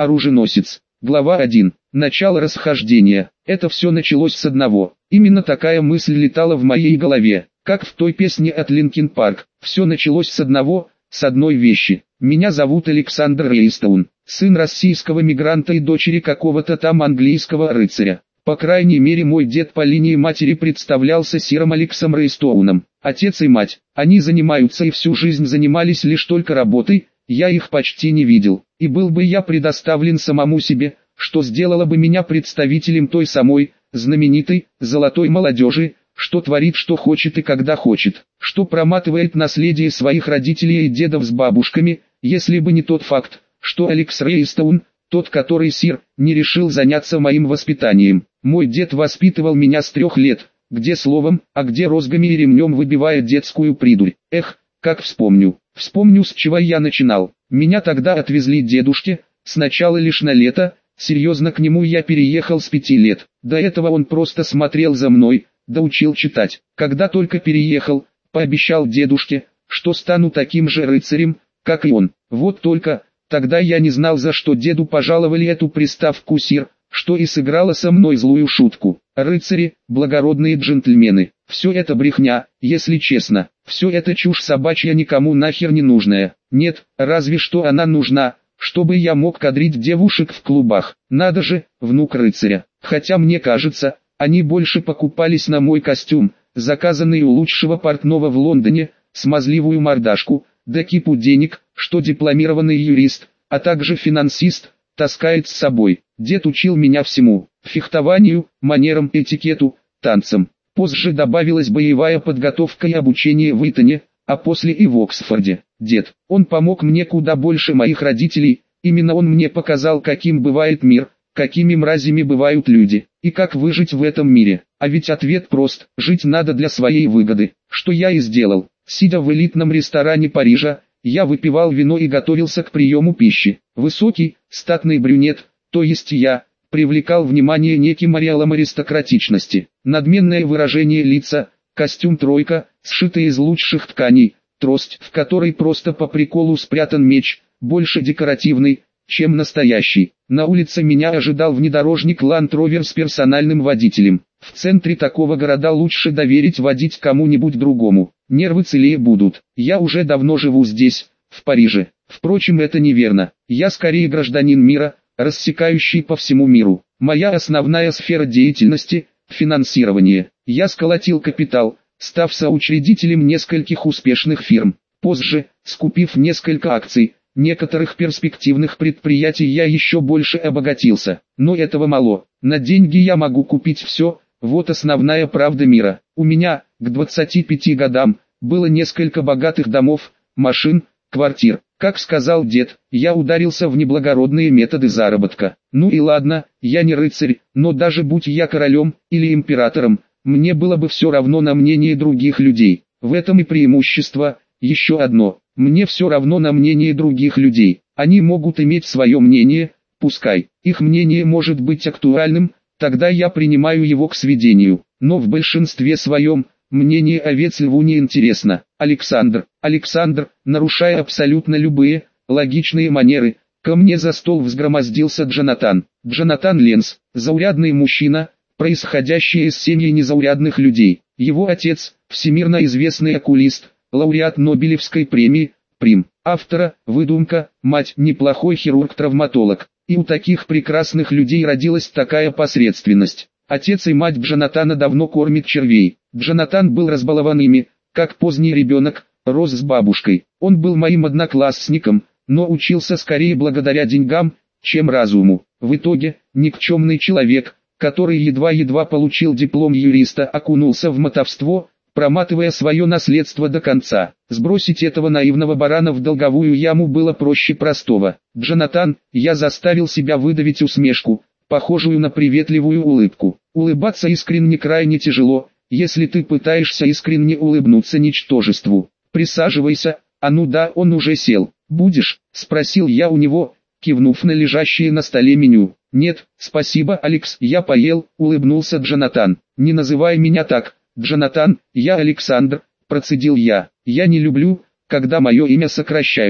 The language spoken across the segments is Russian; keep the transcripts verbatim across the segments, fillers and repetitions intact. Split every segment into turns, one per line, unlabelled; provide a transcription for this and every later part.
Оруженосец. Глава один. Начало расхождения. Это все началось с одного. Именно такая мысль летала в моей голове, как в той песне от Линкин Парк. Все началось с одного, с одной вещи. Меня зовут Александр Рейстоун, сын российского мигранта и дочери какого-то там английского рыцаря. По крайней мере, мой дед по линии матери представлялся сиром Алексом Рейстоуном. Отец и мать, они занимаются и всю жизнь занимались лишь только работой, я их почти не видел. И был бы я предоставлен самому себе, что сделало бы меня представителем той самой, знаменитой, золотой молодежи, что творит что хочет и когда хочет, что проматывает наследие своих родителей и дедов с бабушками, если бы не тот факт, что Алекс Рейстоун, тот, который сир, не решил заняться моим воспитанием. Мой дед воспитывал меня с трех лет, где словом, а где розгами и ремнем выбивая детскую придурь. Эх, как вспомню, вспомню с чего я начинал. Меня тогда отвезли дедушке, сначала лишь на лето, серьезно к нему я переехал с пяти лет. До этого он просто смотрел за мной, да учил читать. Когда только переехал, пообещал дедушке, что стану таким же рыцарем, как и он. Вот только, тогда я не знал, за что деду пожаловали эту приставку «сир», что и сыграло со мной злую шутку. Рыцари, благородные джентльмены, все это брехня, если честно. Все это чушь собачья, никому нахер не нужная. Нет, разве что она нужна, чтобы я мог кадрить девушек в клубах. Надо же, внук рыцаря. Хотя мне кажется, они больше покупались на мой костюм, заказанный у лучшего портного в Лондоне, смазливую мордашку, да кипу денег, что дипломированный юрист, а также финансист, таскает с собой. Дед учил меня всему: фехтованию, манерам, этикету, танцам. Позже добавилась боевая подготовка и обучение в Итоне, а после и в Оксфорде. Дед, он помог мне куда больше моих родителей, именно он мне показал, каким бывает мир, какими мразями бывают люди, и как выжить в этом мире. А ведь ответ прост: жить надо для своей выгоды, что я и сделал. Сидя в элитном ресторане Парижа, я выпивал вино и готовился к приему пищи. Высокий, статный брюнет, то есть я, привлекал внимание неким ореолом аристократичности. Надменное выражение лица, костюм тройка, сшитый из лучших тканей, трость, в которой просто по приколу спрятан меч, больше декоративный, чем настоящий. На улице меня ожидал внедорожник Land Rover с персональным водителем. В центре такого города лучше доверить водить кому-нибудь другому. Нервы целее будут. Я уже давно живу здесь, в Париже. Впрочем, это неверно. Я скорее гражданин мира, рассекающий по всему миру. Моя основная сфера деятельности – финансирование. Я сколотил капитал, став соучредителем нескольких успешных фирм. Позже, скупив несколько акций некоторых перспективных предприятий, я еще больше обогатился. Но этого мало. На деньги я могу купить все. Вот основная правда мира. У меня, к двадцати пяти годам, было несколько богатых домов, машин, квартир. Как сказал дед, я ударился в неблагородные методы заработка. Ну и ладно, я не рыцарь, но даже будь я королем или императором, мне было бы все равно на мнение других людей. В этом и преимущество. Еще одно: мне все равно на мнение других людей. Они могут иметь свое мнение, пускай. Их мнение может быть актуальным, тогда я принимаю его к сведению. Но в большинстве своем, мнение овец льву не интересно. Александр, Александр, нарушая абсолютно любые, логичные манеры, ко мне за стол взгромоздился Джонатан. Джонатан Ленс, заурядный мужчина, происходящий из семьи незаурядных людей. Его отец, всемирно известный окулист, лауреат Нобелевской премии, Прим, автора, выдумка, мать, неплохой хирург-травматолог. И у таких прекрасных людей родилась такая посредственность. Отец и мать Джонатана давно кормят червей. Джонатан был разбалован ими, как поздний ребенок, рос с бабушкой. Он был моим одноклассником, но учился скорее благодаря деньгам, чем разуму. В итоге, никчемный человек, который едва-едва получил диплом юриста, окунулся в мотовство, проматывая свое наследство до конца. Сбросить этого наивного барана в долговую яму было проще простого. Джонатан, я заставил себя выдавить усмешку, похожую на приветливую улыбку. Улыбаться искренне крайне тяжело, если ты пытаешься искренне улыбнуться ничтожеству. Присаживайся. А ну да, он уже сел. Будешь? Спросил я у него, кивнув на лежащее на столе меню. Нет, спасибо, Алекс, я поел, улыбнулся Джонатан. Не называй меня так, Джонатан, я Александр, процедил я. Я не люблю, когда мое имя сокращают.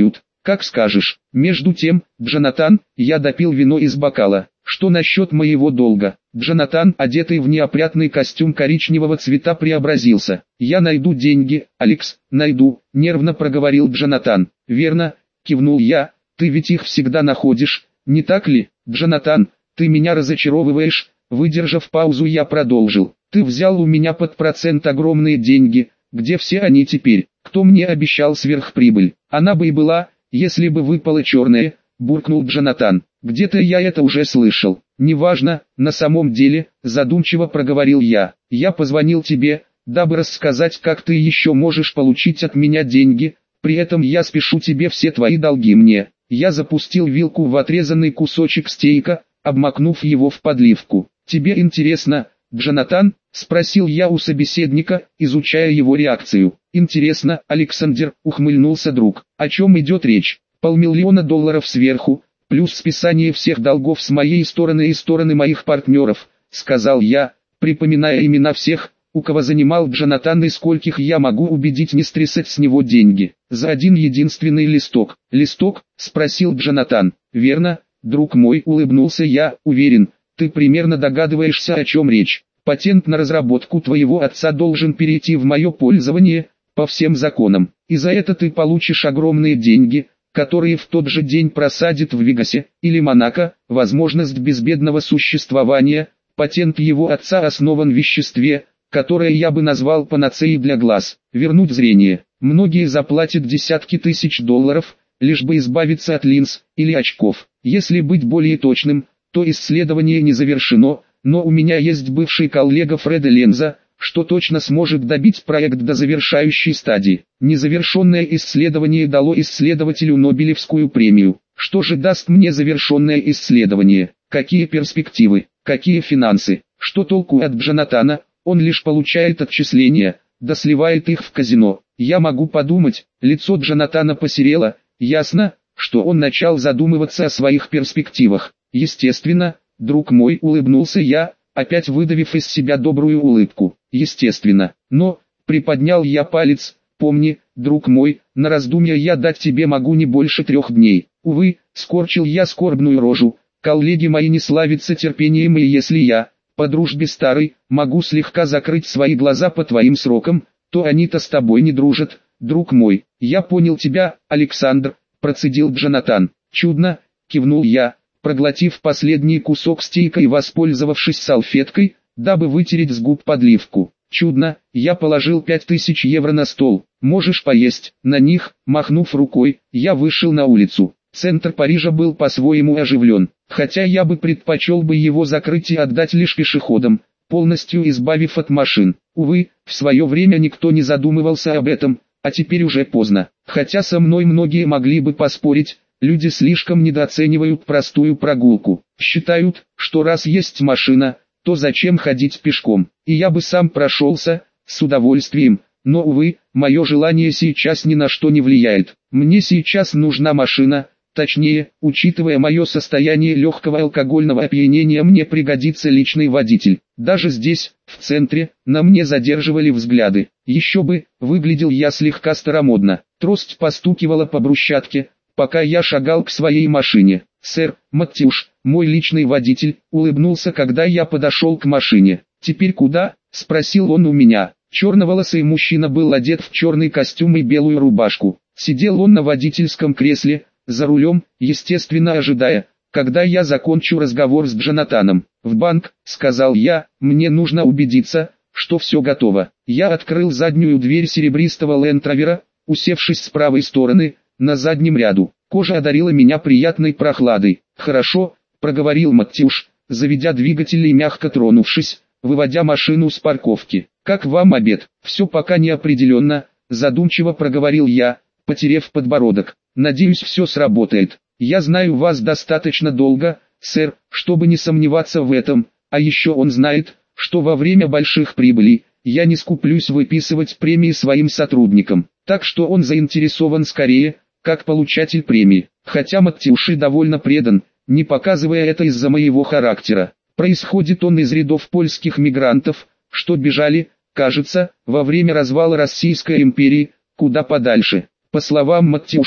как скажешь. Между тем, Джонатан, я допил вино из бокала. Что насчет моего долга? Джонатан, одетый в неопрятный костюм коричневого цвета, преобразился. Я найду деньги, Алекс, найду, нервно проговорил Джонатан. Верно, кивнул я, ты ведь их всегда находишь, не так ли? Джонатан, ты меня разочаровываешь. Выдержав паузу, я продолжил. Ты взял у меня под процент огромные деньги. Где все они теперь? Кто мне обещал сверхприбыль? Она бы и была, если бы выпало черное, буркнул Джонатан. Где-то я это уже слышал. Неважно, на самом деле, задумчиво проговорил я. Я позвонил тебе, дабы рассказать, как ты еще можешь получить от меня деньги. При этом я спешу тебе все твои долги мне. Я запустил вилку в отрезанный кусочек стейка, обмакнув его в подливку. Тебе интересно, Джонатан? Спросил я у собеседника, изучая его реакцию. Интересно, Александр, ухмыльнулся друг. О чем идет речь? Полмиллиона долларов сверху, плюс списание всех долгов с моей стороны и стороны моих партнеров, сказал я, припоминая имена всех, у кого занимал Джонатан и скольких я могу убедить не стрясать с него деньги. За один единственный листок. Листок? Спросил Джонатан. Верно, друг мой, улыбнулся я, уверен, ты примерно догадываешься, о чем речь. Патент на разработку твоего отца должен перейти в мое пользование, по всем законам, и за это ты получишь огромные деньги, которые в тот же день просадит в Вегасе или Монако, возможность безбедного существования. Патент его отца основан в веществе, которое я бы назвал панацеей для глаз. Вернуть зрение. Многие заплатят десятки тысяч долларов, лишь бы избавиться от линз или очков. Если быть более точным, то исследование не завершено, но у меня есть бывший коллега Фреда Ленза, что точно сможет добить проект до завершающей стадии. Незавершенное исследование дало исследователю Нобелевскую премию. Что же даст мне завершенное исследование? Какие перспективы? Какие финансы? Что толку от Джонатана? Он лишь получает отчисления, да сливает их в казино. Я могу подумать, лицо Джонатана посерело, ясно, что он начал задумываться о своих перспективах. Естественно, друг мой, улыбнулся я, опять выдавив из себя добрую улыбку. Естественно, но, приподнял я палец, помни, друг мой, на раздумья я дать тебе могу не больше трех дней. Увы, скорчил я скорбную рожу, коллеги мои не славятся терпением, и если я, по дружбе старой, могу слегка закрыть свои глаза по твоим срокам, то они-то с тобой не дружат, друг мой. Я понял тебя, Александр, процедил Джонатан. Чудно, кивнул я, проглотив последний кусок стейка и воспользовавшись салфеткой, дабы вытереть с губ подливку. Чудно, я положил пять тысяч евро на стол. Можешь поесть. На них, махнув рукой, я вышел на улицу. Центр Парижа был по-своему оживлен, хотя я бы предпочел бы его закрыть и отдать лишь пешеходам, полностью избавив от машин. Увы, в свое время никто не задумывался об этом, а теперь уже поздно. Хотя со мной многие могли бы поспорить, люди слишком недооценивают простую прогулку. Считают, что раз есть машина, то зачем ходить пешком? И я бы сам прошелся, с удовольствием, но увы, мое желание сейчас ни на что не влияет. Мне сейчас нужна машина, точнее, учитывая мое состояние легкого алкогольного опьянения, мне пригодится личный водитель. Даже здесь, в центре, на мне задерживали взгляды. Еще бы, выглядел я слегка старомодно. Трость постукивала по брусчатке, пока я шагал к своей машине. «Сэр, Маттюш, мой личный водитель», улыбнулся, когда я подошел к машине. «Теперь куда?» – спросил он у меня. Черноволосый мужчина был одет в черный костюм и белую рубашку. Сидел он на водительском кресле, за рулем, естественно ожидая, когда я закончу разговор с Джонатаном. «В банк», – сказал я, – «мне нужно убедиться, что все готово». Я открыл заднюю дверь серебристого Лендровера, усевшись с правой стороны, на заднем ряду. Кожа одарила меня приятной прохладой. «Хорошо», — проговорил Маттюш, заведя двигатель и мягко тронувшись, выводя машину с парковки. «Как вам обед?» «Все пока не определенно», — задумчиво проговорил я, потерев подбородок. «Надеюсь, все сработает. Я знаю вас достаточно долго, сэр, чтобы не сомневаться в этом, а еще он знает, что во время больших прибылей я не скуплюсь выписывать премии своим сотрудникам, так что он заинтересован скорее, как получатель премии, хотя Маттюши довольно предан, не показывая это из-за моего характера. Происходит он из рядов польских мигрантов, что бежали, кажется, во время развала Российской империи, куда подальше. По словам Маттюша,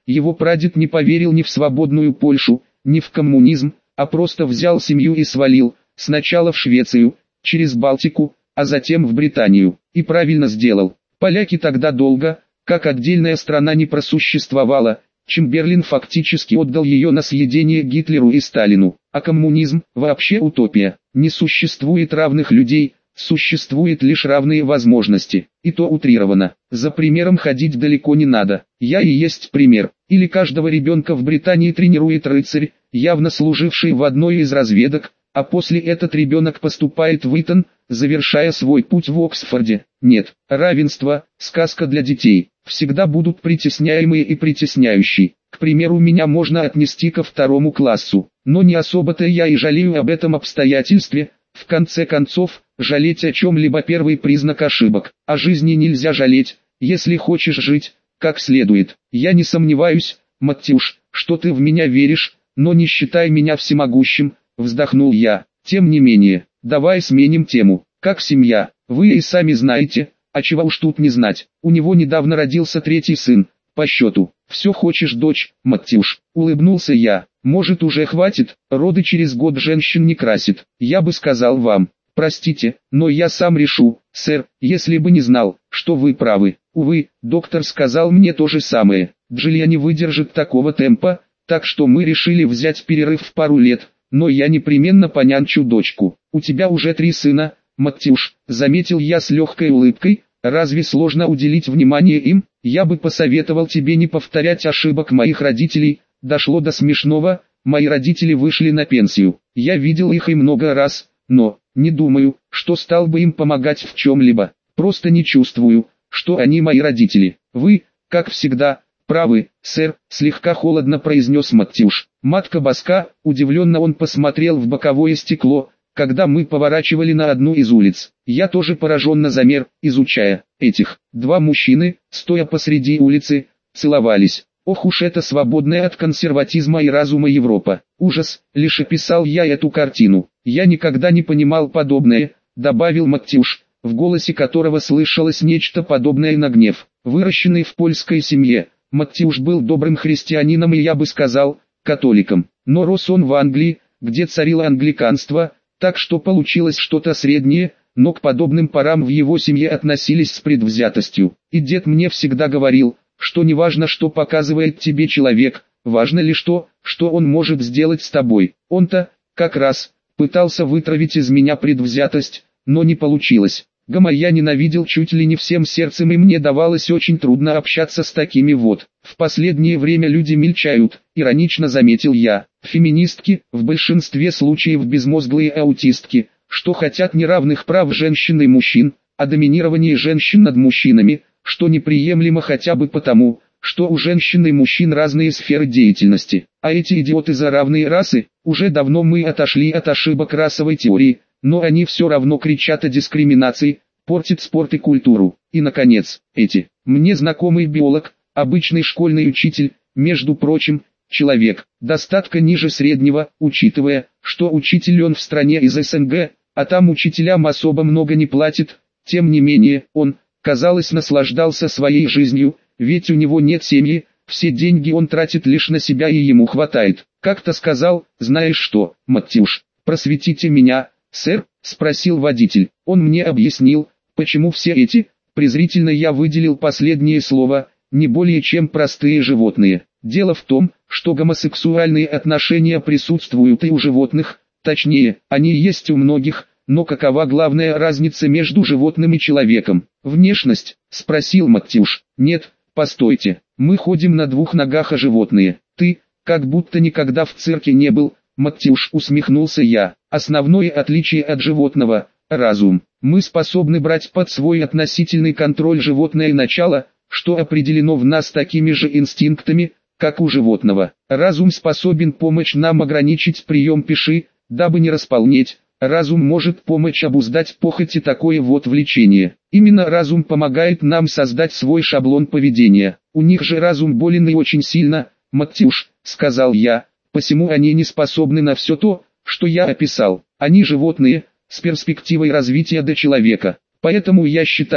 Его прадед не поверил ни в свободную Польшу, ни в коммунизм, а просто взял семью и свалил, сначала в Швецию, через Балтику, а затем в Британию. И правильно сделал. Поляки тогда долго, как отдельная страна, не просуществовала. Чемберлен фактически отдал ее на съедение Гитлеру и Сталину. А коммунизм – вообще утопия. Не существует равных людей, существуют лишь равные возможности. И то утрированно. За примером ходить далеко не надо. Я и есть пример. Или каждого ребенка в Британии тренирует рыцарь, явно служивший в одной из разведок, а после этот ребенок поступает в Итон, завершая свой путь в Оксфорде. Нет, равенство – сказка для детей. Всегда будут притесняемые и притесняющие. К примеру, меня можно отнести ко второму классу, но не особо-то я и жалею об этом обстоятельстве. В конце концов, жалеть о чем-либо первый признак ошибок. О жизни нельзя жалеть, если хочешь жить как следует. Я не сомневаюсь, Маттюш, что ты в меня веришь, но не считай меня всемогущим, вздохнул я. Тем не менее, давай сменим тему. Как семья, вы и сами знаете, а чего уж тут не знать. У него недавно родился третий сын, по счету. Все хочешь дочь, Маттюш, улыбнулся я. Может уже хватит, роды через год женщин не красит. Я бы сказал вам, простите, но я сам решу, сэр, если бы не знал, что вы правы. Увы, доктор сказал мне то же самое. Джилья не выдержит такого темпа, так что мы решили взять перерыв в пару лет, но я непременно понянчу дочку. У тебя уже три сына, Маттюш, заметил я с легкой улыбкой. Разве сложно уделить внимание им? Я бы посоветовал тебе не повторять ошибок моих родителей. Дошло до смешного, мои родители вышли на пенсию. Я видел их и много раз, но не думаю, что стал бы им помогать в чем-либо. Просто не чувствую, что они мои родители. Вы, как всегда, правы, сэр, слегка холодно произнес Маттюш. Матка боска, удивленно он посмотрел в боковое стекло, когда мы поворачивали на одну из улиц. Я тоже пораженно замер, изучая этих. Два мужчины, стоя посреди улицы, целовались. Ох уж это свободная от консерватизма и разума Европа. Ужас, лишь описал я эту картину. Я никогда не понимал подобное, добавил Маттюш, в голосе которого слышалось нечто подобное на гнев. Выращенный в польской семье, Маттюш был добрым христианином и, я бы сказал, католиком. Но рос он в Англии, где царило англиканство, так что получилось что-то среднее, но к подобным парам в его семье относились с предвзятостью. И дед мне всегда говорил, что не важно, что показывает тебе человек, важно лишь то, что он может сделать с тобой. Он-то, как раз, пытался вытравить из меня предвзятость, но не получилось. Гомо я ненавидел чуть ли не всем сердцем, и мне давалось очень трудно общаться с такими вот. В последнее время люди мельчают, иронично заметил я. Феминистки, в большинстве случаев безмозглые аутистки, что хотят неравных прав женщин и мужчин, а доминирования женщин над мужчинами, что неприемлемо хотя бы потому, что у женщин и мужчин разные сферы деятельности. А эти идиоты за равные расы, уже давно мы отошли от ошибок расовой теории, но они все равно кричат о дискриминации, портят спорт и культуру. И наконец, эти, мне знакомый биолог, обычный школьный учитель, между прочим, человек, достатка ниже среднего, учитывая, что учитель он в стране из СНГ, а там учителям особо много не платят, тем не менее, он, казалось, наслаждался своей жизнью, ведь у него нет семьи, все деньги он тратит лишь на себя и ему хватает. Как-то сказал, знаешь что, Маттюш, просветите меня, сэр, спросил водитель. Он мне объяснил, почему все эти, презрительно я выделил последнее слово, не более чем простые животные. Дело в том, что гомосексуальные отношения присутствуют и у животных, точнее, они есть у многих, но какова главная разница между животным и человеком? Внешность? Спросил Маттюш. Нет, постойте, мы ходим на двух ногах, а животные. Ты, как будто никогда в цирке не был, Маттюш, усмехнулся я. Основное отличие от животного – разум. Мы способны брать под свой относительный контроль животное начало, что определено в нас такими же инстинктами, как у животного. Разум способен помочь нам ограничить прием пищи, дабы не располнеть. Разум может помочь обуздать похоть и такое вот влечение. Именно разум помогает нам создать свой шаблон поведения. У них же разум болен и очень сильно, Маттюш, сказал я, посему они не способны на все то, что я описал. Они животные, с перспективой развития до человека. Поэтому я считаю,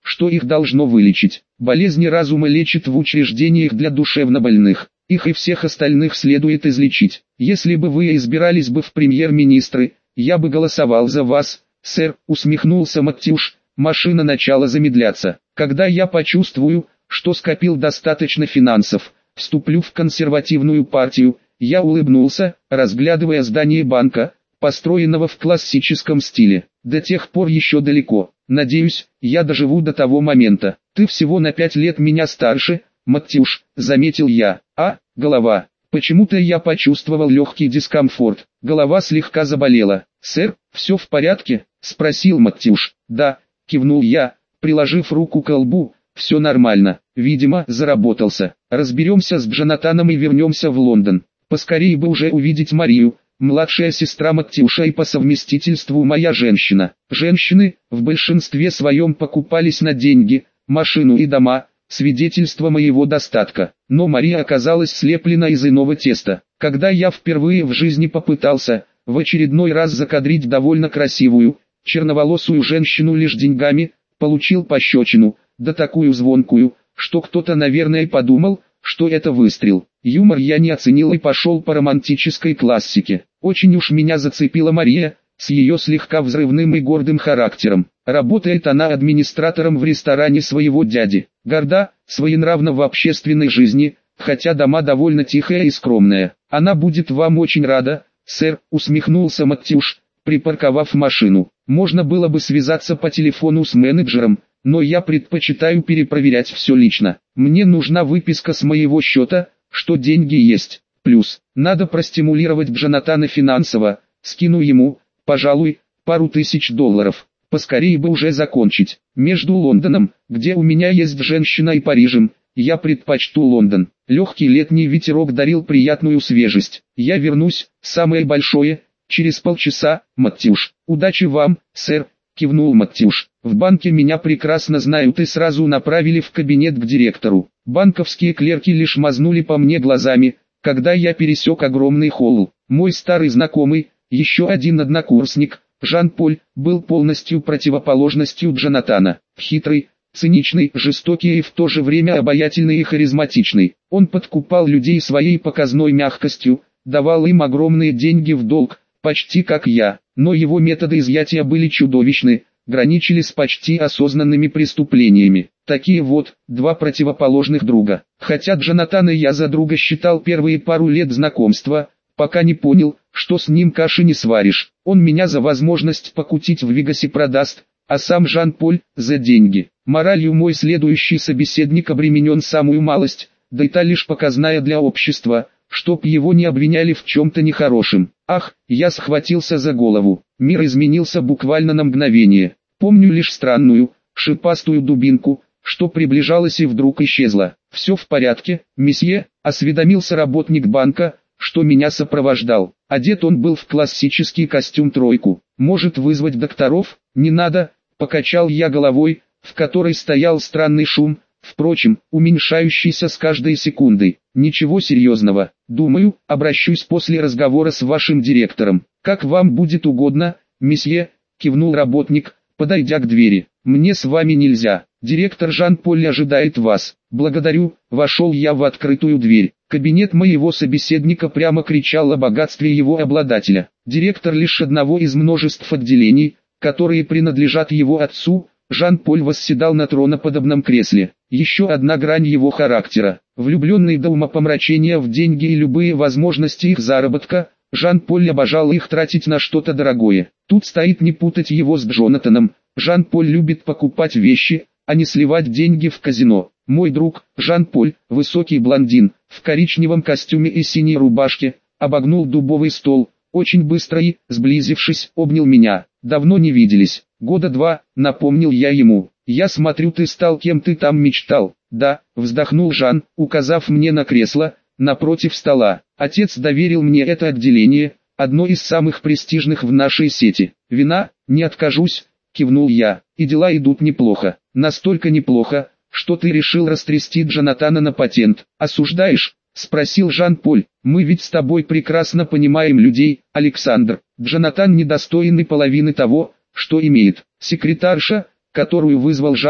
что их должно вылечить. Болезни разума лечат в учреждениях для душевнобольных. Их и всех остальных следует излечить. Если бы вы избирались бы в премьер-министры, я бы голосовал за вас, сэр, усмехнулся Маттюш. Машина начала замедляться. Когда я почувствую, что скопил достаточно финансов, вступлю в консервативную партию. Я улыбнулся, разглядывая здание банка, построенного в классическом стиле. До тех пор еще далеко. Надеюсь, я доживу до того момента. Ты всего на пять лет меня старше, Маттюш, заметил я. А, голова. Почему-то я почувствовал легкий дискомфорт. Голова слегка заболела. Сэр, все в порядке? Спросил Маттюш. Да, кивнул я, приложив руку к лбу. Все нормально. Видимо, заработался. Разберемся с Джонатаном и вернемся в Лондон. Поскорее бы уже увидеть Марию, младшая сестра Маттюша и по совместительству моя женщина. Женщины, в большинстве своем покупались на деньги, машину и дома, свидетельство моего достатка. Но Мария оказалась слеплена из иного теста. Когда я впервые в жизни попытался, в очередной раз закадрить довольно красивую, черноволосую женщину лишь деньгами, получил пощечину, да такую звонкую, что кто-то наверное подумал, что это выстрел. Юмор я не оценил и пошел по романтической классике. Очень уж меня зацепила Мария, с ее слегка взрывным и гордым характером. Работает она администратором в ресторане своего дяди. Горда, своенравна в общественной жизни, хотя дома довольно тихая и скромная. Она будет вам очень рада, сэр, усмехнулся Маттюш, припарковав машину. Можно было бы связаться по телефону с менеджером, но я предпочитаю перепроверять все лично. Мне нужна выписка с моего счета, что деньги есть. Плюс, надо простимулировать Джонатана финансово, скину ему, пожалуй, пару тысяч долларов. Поскорее бы уже закончить. Между Лондоном, где у меня есть женщина, и Парижем, я предпочту Лондон. Легкий летний ветерок дарил приятную свежесть. Я вернусь, самое большое, через полчаса, Маттюш. Удачи вам, сэр, кивнул Маттюш. В банке меня прекрасно знают и сразу направили в кабинет к директору. Банковские клерки лишь мазнули по мне глазами, когда я пересек огромный холл. Мой старый знакомый, еще один однокурсник, Жан-Поль, был полностью противоположностью Джонатана. Хитрый, циничный, жестокий и в то же время обаятельный и харизматичный. Он подкупал людей своей показной мягкостью, давал им огромные деньги в долг, почти как я. Но его методы изъятия были чудовищны, граничили с почти осознанными преступлениями. Такие вот, два противоположных друга. Хотя Джонатана я за друга считал первые пару лет знакомства, пока не понял, что с ним каши не сваришь. Он меня за возможность покутить в Вегасе продаст, а сам Жан-Поль за деньги. Моралью мой следующий собеседник обременен самую малость, да и та лишь показная для общества, чтоб его не обвиняли в чем-то нехорошем. Ах, я схватился за голову. Мир изменился буквально на мгновение. Помню лишь странную, шипастую дубинку, что приближалась и вдруг исчезла. «Все в порядке, месье», — осведомился работник банка, что меня сопровождал. Одет он был в классический костюм-тройку. «Может вызвать докторов?» «Не надо», — покачал я головой, в которой стоял странный шум, впрочем, уменьшающийся с каждой секундой. «Ничего серьезного. Думаю, обращусь после разговора с вашим директором. Как вам будет угодно, месье», — кивнул работник, подойдя к двери. «Мне с вами нельзя. Директор Жан-Поль ожидает вас». «Благодарю», — вошел я в открытую дверь. Кабинет моего собеседника прямо кричал о богатстве его обладателя. Директор лишь одного из множеств отделений, которые принадлежат его отцу. Жан-Поль восседал на троноподобном кресле. Еще одна грань его характера. Влюбленный до умопомрачения в деньги и любые возможности их заработка, Жан-Поль обожал их тратить на что-то дорогое. Тут стоит не путать его с Джонатаном. Жан-Поль любит покупать вещи, а не сливать деньги в казино. Мой друг, Жан-Поль, высокий блондин, в коричневом костюме и синей рубашке, обогнул дубовый стол, очень быстро и, сблизившись, обнял меня. «Давно не виделись. Года два», — напомнил я ему. «Я смотрю, ты стал кем ты там мечтал». «Да», — вздохнул Жан, указав мне на кресло, напротив стола. «Отец доверил мне это отделение, одно из самых престижных в нашей сети. Вина, не откажусь», — кивнул я. «И дела идут неплохо. Настолько неплохо, что ты решил растрясти Джонатана на патент. Осуждаешь?» — спросил Жан-Поль. «Мы ведь с тобой прекрасно понимаем людей, Александр. Джонатан недостойный половины того, что имеет». Секретарша, которую вызвал Жан,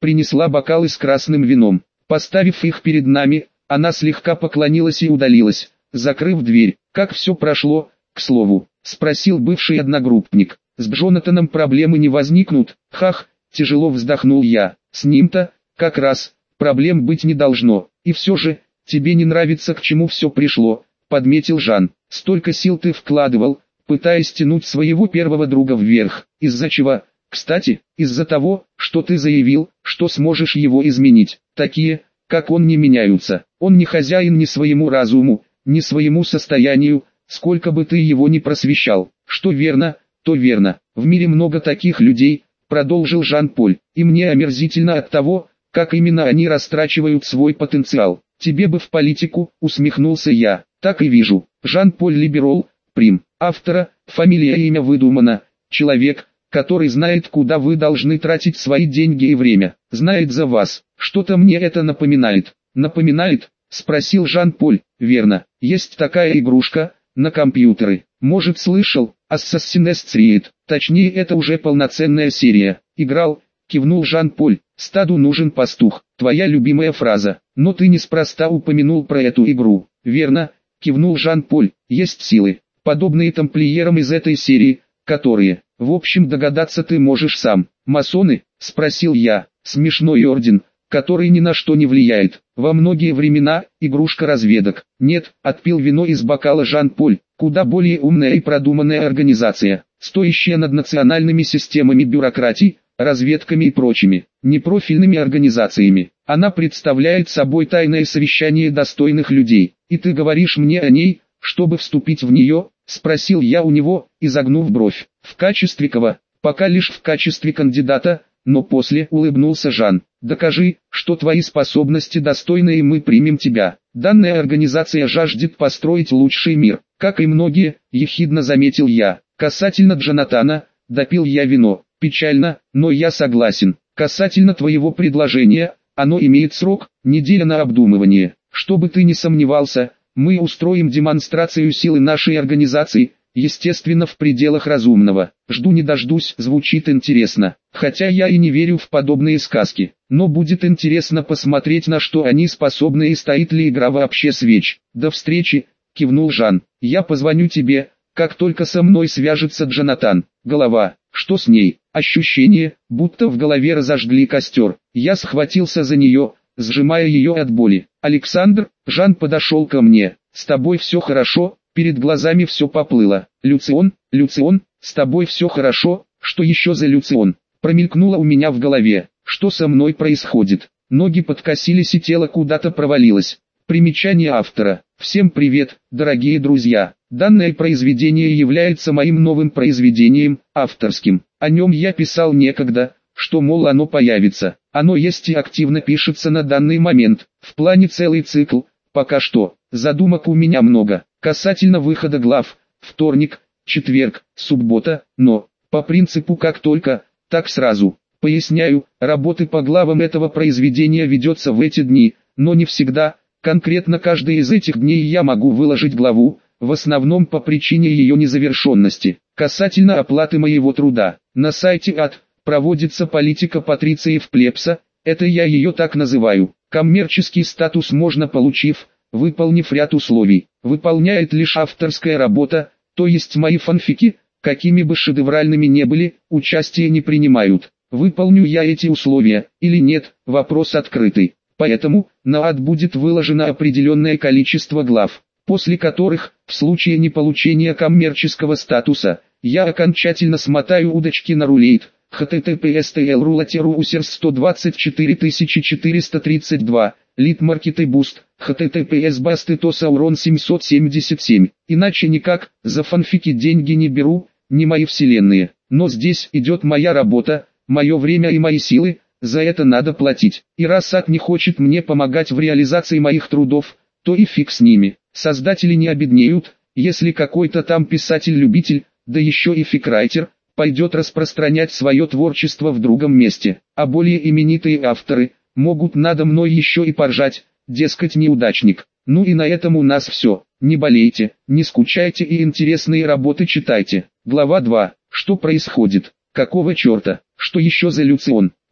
принесла бокалы с красным вином. Поставив их перед нами, она слегка поклонилась и удалилась, закрыв дверь. «Как все прошло, к слову?» — спросил бывший одногруппник. «С Джонатаном проблемы не возникнут?» «Хах», — тяжело вздохнул я. «С ним-то, как раз, проблем быть не должно. И все же, тебе не нравится, к чему все пришло», — подметил Жан. «Столько сил ты вкладывал, пытаясь тянуть своего первого друга вверх. Из-за чего? Кстати, из-за того, что ты заявил, что сможешь его изменить. Такие, как он, не меняются. Он не хозяин ни своему разуму, ни своему состоянию, сколько бы ты его ни просвещал. Что верно, то верно. В мире много таких людей», — продолжил Жан-Поль, «и мне омерзительно от того, как именно они растрачивают свой потенциал. Тебе бы в политику», — усмехнулся я. «Так и вижу. Жан-Поль Либерол, Прим. Автора, фамилия и имя выдумано. Человек, который знает, куда вы должны тратить свои деньги и время. Знает за вас. Что-то мне это напоминает». «Напоминает?» — спросил Жан-Поль. «Верно. Есть такая игрушка, на компьютеры. Может, слышал? Assassin's Creed. Точнее, это уже полноценная серия. Играл?» — кивнул Жан-Поль. «Стаду нужен пастух. Твоя любимая фраза. Но ты неспроста упомянул про эту игру». «Верно», — кивнул Жан-Поль. «Есть силы, подобные тамплиерам из этой серии, которые, в общем, догадаться ты можешь сам». «Масоны?» — спросил я. «Смешной орден, который ни на что не влияет. Во многие времена, игрушка разведок». «Нет», — отпил вино из бокала Жан-Поль. «Куда более умная и продуманная организация, стоящая над национальными системами бюрократии, разведками и прочими непрофильными организациями. Она представляет собой тайное совещание достойных людей. И ты говоришь мне о ней, чтобы вступить в нее?» — спросил я у него, изогнув бровь. «В качестве кого?» «Пока лишь в качестве кандидата, но после», — улыбнулся Жан. «Докажи, что твои способности достойны, и мы примем тебя. Данная организация жаждет построить лучший мир, как и многие», — ехидно заметил я. «Касательно Джонатана», — допил я вино. «Печально, но я согласен. Касательно твоего предложения, оно имеет срок, неделя на обдумывание. Чтобы ты не сомневался, мы устроим демонстрацию силы нашей организации, естественно, в пределах разумного. Жду не дождусь», звучит интересно. Хотя я и не верю в подобные сказки. Но будет интересно посмотреть, на что они способны и стоит ли игра вообще свеч. «До встречи», — кивнул Жан. «Я позвоню тебе, как только со мной свяжется Джонатан». Голова. Что с ней? Ощущение, будто в голове разожгли костер. Я схватился за нее, сжимая ее от боли. «Александр», — Жан подошел ко мне. «С тобой все хорошо?» Перед глазами все поплыло. «Люцион, Люцион, с тобой все хорошо?» «Что еще за Люцион?» Промелькнуло у меня в голове. Что со мной происходит? Ноги подкосились и тело куда-то провалилось. Примечание автора. Всем привет, дорогие друзья. Данное произведение является моим новым произведением, авторским. О нем я писал некогда, что, мол, оно появится. Оно есть и активно пишется на данный момент. В плане целый цикл. Пока что. Задумок у меня много. Касательно выхода глав. Вторник, четверг, суббота, но, по принципу как только, так сразу. Поясняю, работы по главам этого произведения ведется в эти дни, но не всегда. Конкретно каждый из этих дней я могу выложить главу, в основном по причине ее незавершенности. Касательно оплаты моего труда, на сайте ад проводится политика патрициев плебса, это я ее так называю. Коммерческий статус можно получив, выполнив ряд условий. Выполняет лишь авторская работа, то есть мои фанфики, какими бы шедевральными не были, участие не принимают. Выполню я эти условия, или нет, вопрос открытый. Поэтому, на ад будет выложено определенное количество глав, после которых, в случае неполучения коммерческого статуса, я окончательно смотаю удочки на рулейт. https tl рулатеру усерс сто двадцать четыре тысячи четыреста тридцать два, лид-маркет и буст, https бастетос аурон семьсот семьдесят семь. Иначе никак, за фанфики деньги не беру, не мои вселенные. Но здесь идет моя работа, мое время и мои силы, за это надо платить. И раз ад не хочет мне помогать в реализации моих трудов, то и фиг с ними. Создатели не обеднеют, если какой-то там писатель-любитель, да еще и фикрайтер, пойдет распространять свое творчество в другом месте. А более именитые авторы, могут надо мной еще и поржать, дескать, неудачник. Ну и на этом у нас все. Не болейте, не скучайте и интересные работы читайте. Глава два. Что происходит? Какого черта? Что еще за Люцион?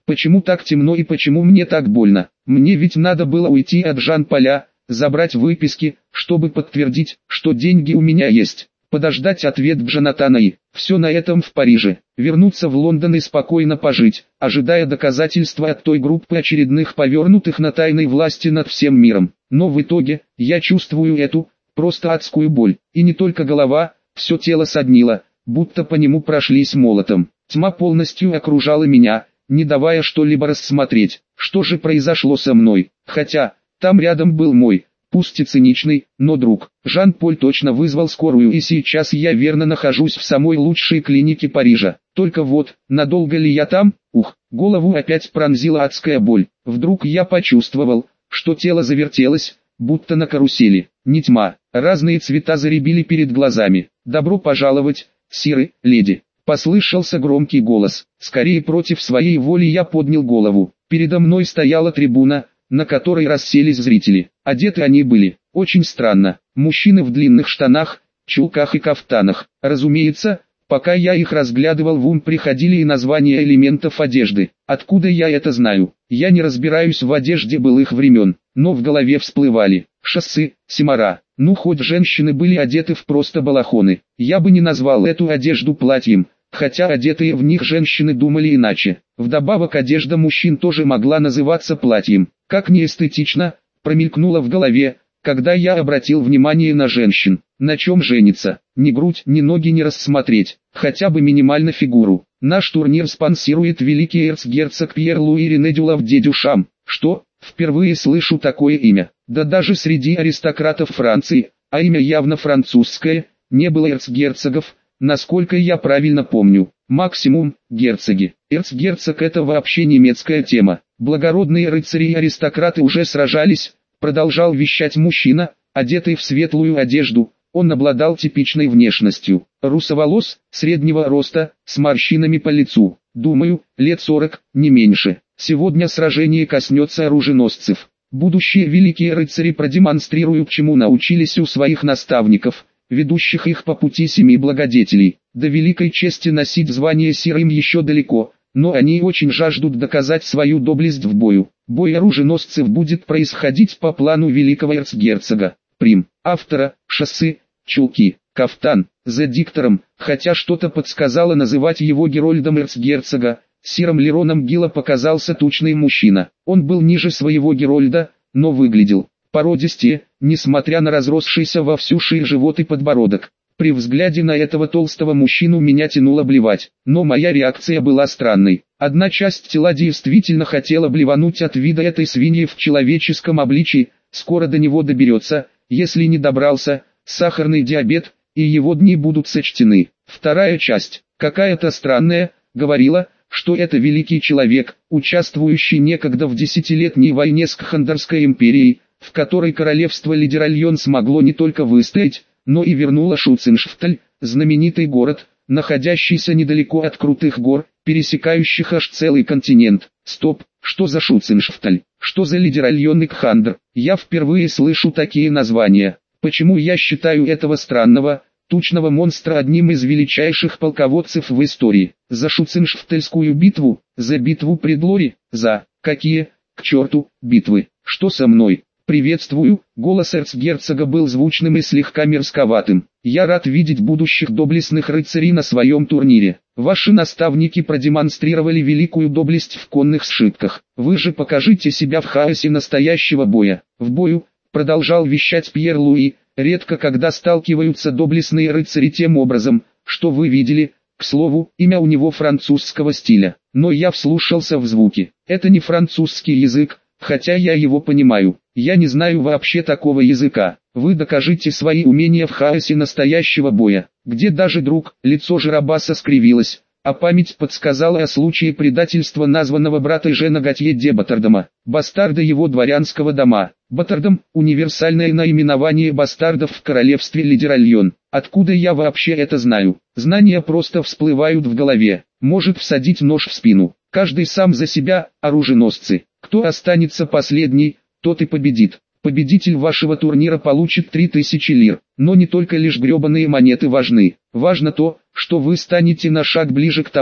Почему так темно и почему мне так больно? Мне ведь надо было уйти от Жан-Поля, забрать выписки, чтобы подтвердить, что деньги у меня есть. Подождать ответ Джонатана и все на этом в Париже. Вернуться в Лондон и спокойно пожить, ожидая доказательства от той группы очередных повернутых на тайной власти над всем миром. Но в итоге, я чувствую эту, просто адскую боль. И не только голова, все тело соднило, будто по нему прошлись молотом. Тьма полностью окружала меня, не давая что-либо рассмотреть. Что же произошло со мной? Хотя, там рядом был мой, пусть и циничный, но друг. Жан-Поль точно вызвал скорую, и сейчас я верно нахожусь в самой лучшей клинике Парижа. Только вот, надолго ли я там? Ух, голову опять пронзила адская боль. Вдруг я почувствовал, что тело завертелось, будто на карусели. Не тьма, разные цвета заребили перед глазами. «Добро пожаловать, сиры, леди!» Послышался громкий голос. Скорее против своей воли я поднял голову. Передо мной стояла трибуна, на которой расселись зрители. Одеты они были очень странно. Мужчины в длинных штанах, чулках и кафтанах. Разумеется, пока я их разглядывал, в ум приходили и названия элементов одежды. Откуда я это знаю? Я не разбираюсь в одежде былых времен, но в голове всплывали шоссе, симара. Ну хоть женщины были одеты в просто балахоны. Я бы не назвал эту одежду платьем, хотя одетые в них женщины думали иначе. Вдобавок одежда мужчин тоже могла называться платьем. Как неэстетично, промелькнуло в голове, когда я обратил внимание на женщин. На чем жениться? Ни грудь, ни ноги не рассмотреть, хотя бы минимально фигуру. Наш турнир спонсирует великий эрцгерцог Пьер-Луи Рене Дюлав де Дюшам. Что? Впервые слышу такое имя. Да даже среди аристократов Франции, а имя явно французское, не было эрцгерцогов, насколько я правильно помню. Максимум – герцоги. Эрцгерцог – это вообще немецкая тема. Благородные рыцари и аристократы уже сражались, продолжал вещать мужчина, одетый в светлую одежду. Он обладал типичной внешностью. Русоволос, среднего роста, с морщинами по лицу. Думаю, лет сорок, не меньше. Сегодня сражение коснется оруженосцев. Будущие великие рыцари продемонстрируют, чему научились у своих наставников, ведущих их по пути семи благодетелей. До великой чести носить звание сир им еще далеко, но они очень жаждут доказать свою доблесть в бою. Бой оруженосцев будет происходить по плану великого эрцгерцога. Прим. Автора, шоссе, чулки, кафтан, за диктором, хотя что-то подсказало называть его Герольдом эрцгерцога. Сиром Лероном Гилла показался тучный мужчина. Он был ниже своего Герольда, но выглядел породистее, несмотря на разросшийся во всю шею живот и подбородок. При взгляде на этого толстого мужчину меня тянуло блевать, но моя реакция была странной. Одна часть тела действительно хотела блевануть от вида этой свиньи в человеческом обличии, скоро до него доберется, если не добрался, сахарный диабет, и его дни будут сочтены. Вторая часть, какая-то странная, говорила, что это великий человек, участвующий некогда в десятилетней войне с Кхандерской империей, в которой королевство Лидеральон смогло не только выстоять, но и вернуло Шуценшфталь, знаменитый город, находящийся недалеко от крутых гор, пересекающих аж целый континент. Стоп, что за Шуценшфталь? Что за Лидеральон и Кхандер? Я впервые слышу такие названия. Почему я считаю этого странного, тучного монстра одним из величайших полководцев в истории? За Шуценшфтельскую битву, за битву при Длоре, за какие, к черту, битвы? Что со мной? «Приветствую», голос эрцгерцога был звучным и слегка мерзковатым. «Я рад видеть будущих доблестных рыцарей на своем турнире. Ваши наставники продемонстрировали великую доблесть в конных сшибках. Вы же покажите себя в хаосе настоящего боя». В бою, продолжал вещать Пьер-Луи, редко когда сталкиваются доблестные рыцари тем образом, что вы видели. К слову, имя у него французского стиля. Но я вслушался в звуки. Это не французский язык, хотя я его понимаю. Я не знаю вообще такого языка. Вы докажите свои умения в хаосе настоящего боя. Где даже друг, лицо Жерабаса скривилось, а память подсказала о случае предательства названного брата Жена Готье де Батардома, бастарда его дворянского дома. Батардом – универсальное наименование бастардов в королевстве Лидеральон. Откуда я вообще это знаю? Знания просто всплывают в голове. Может всадить нож в спину. Каждый сам за себя, оруженосцы. Кто останется последний, тот и победит. Победитель вашего турнира получит три тысячи лир. Но не только лишь гребаные монеты важны. Важно то, что вы станете на шаг ближе к тому,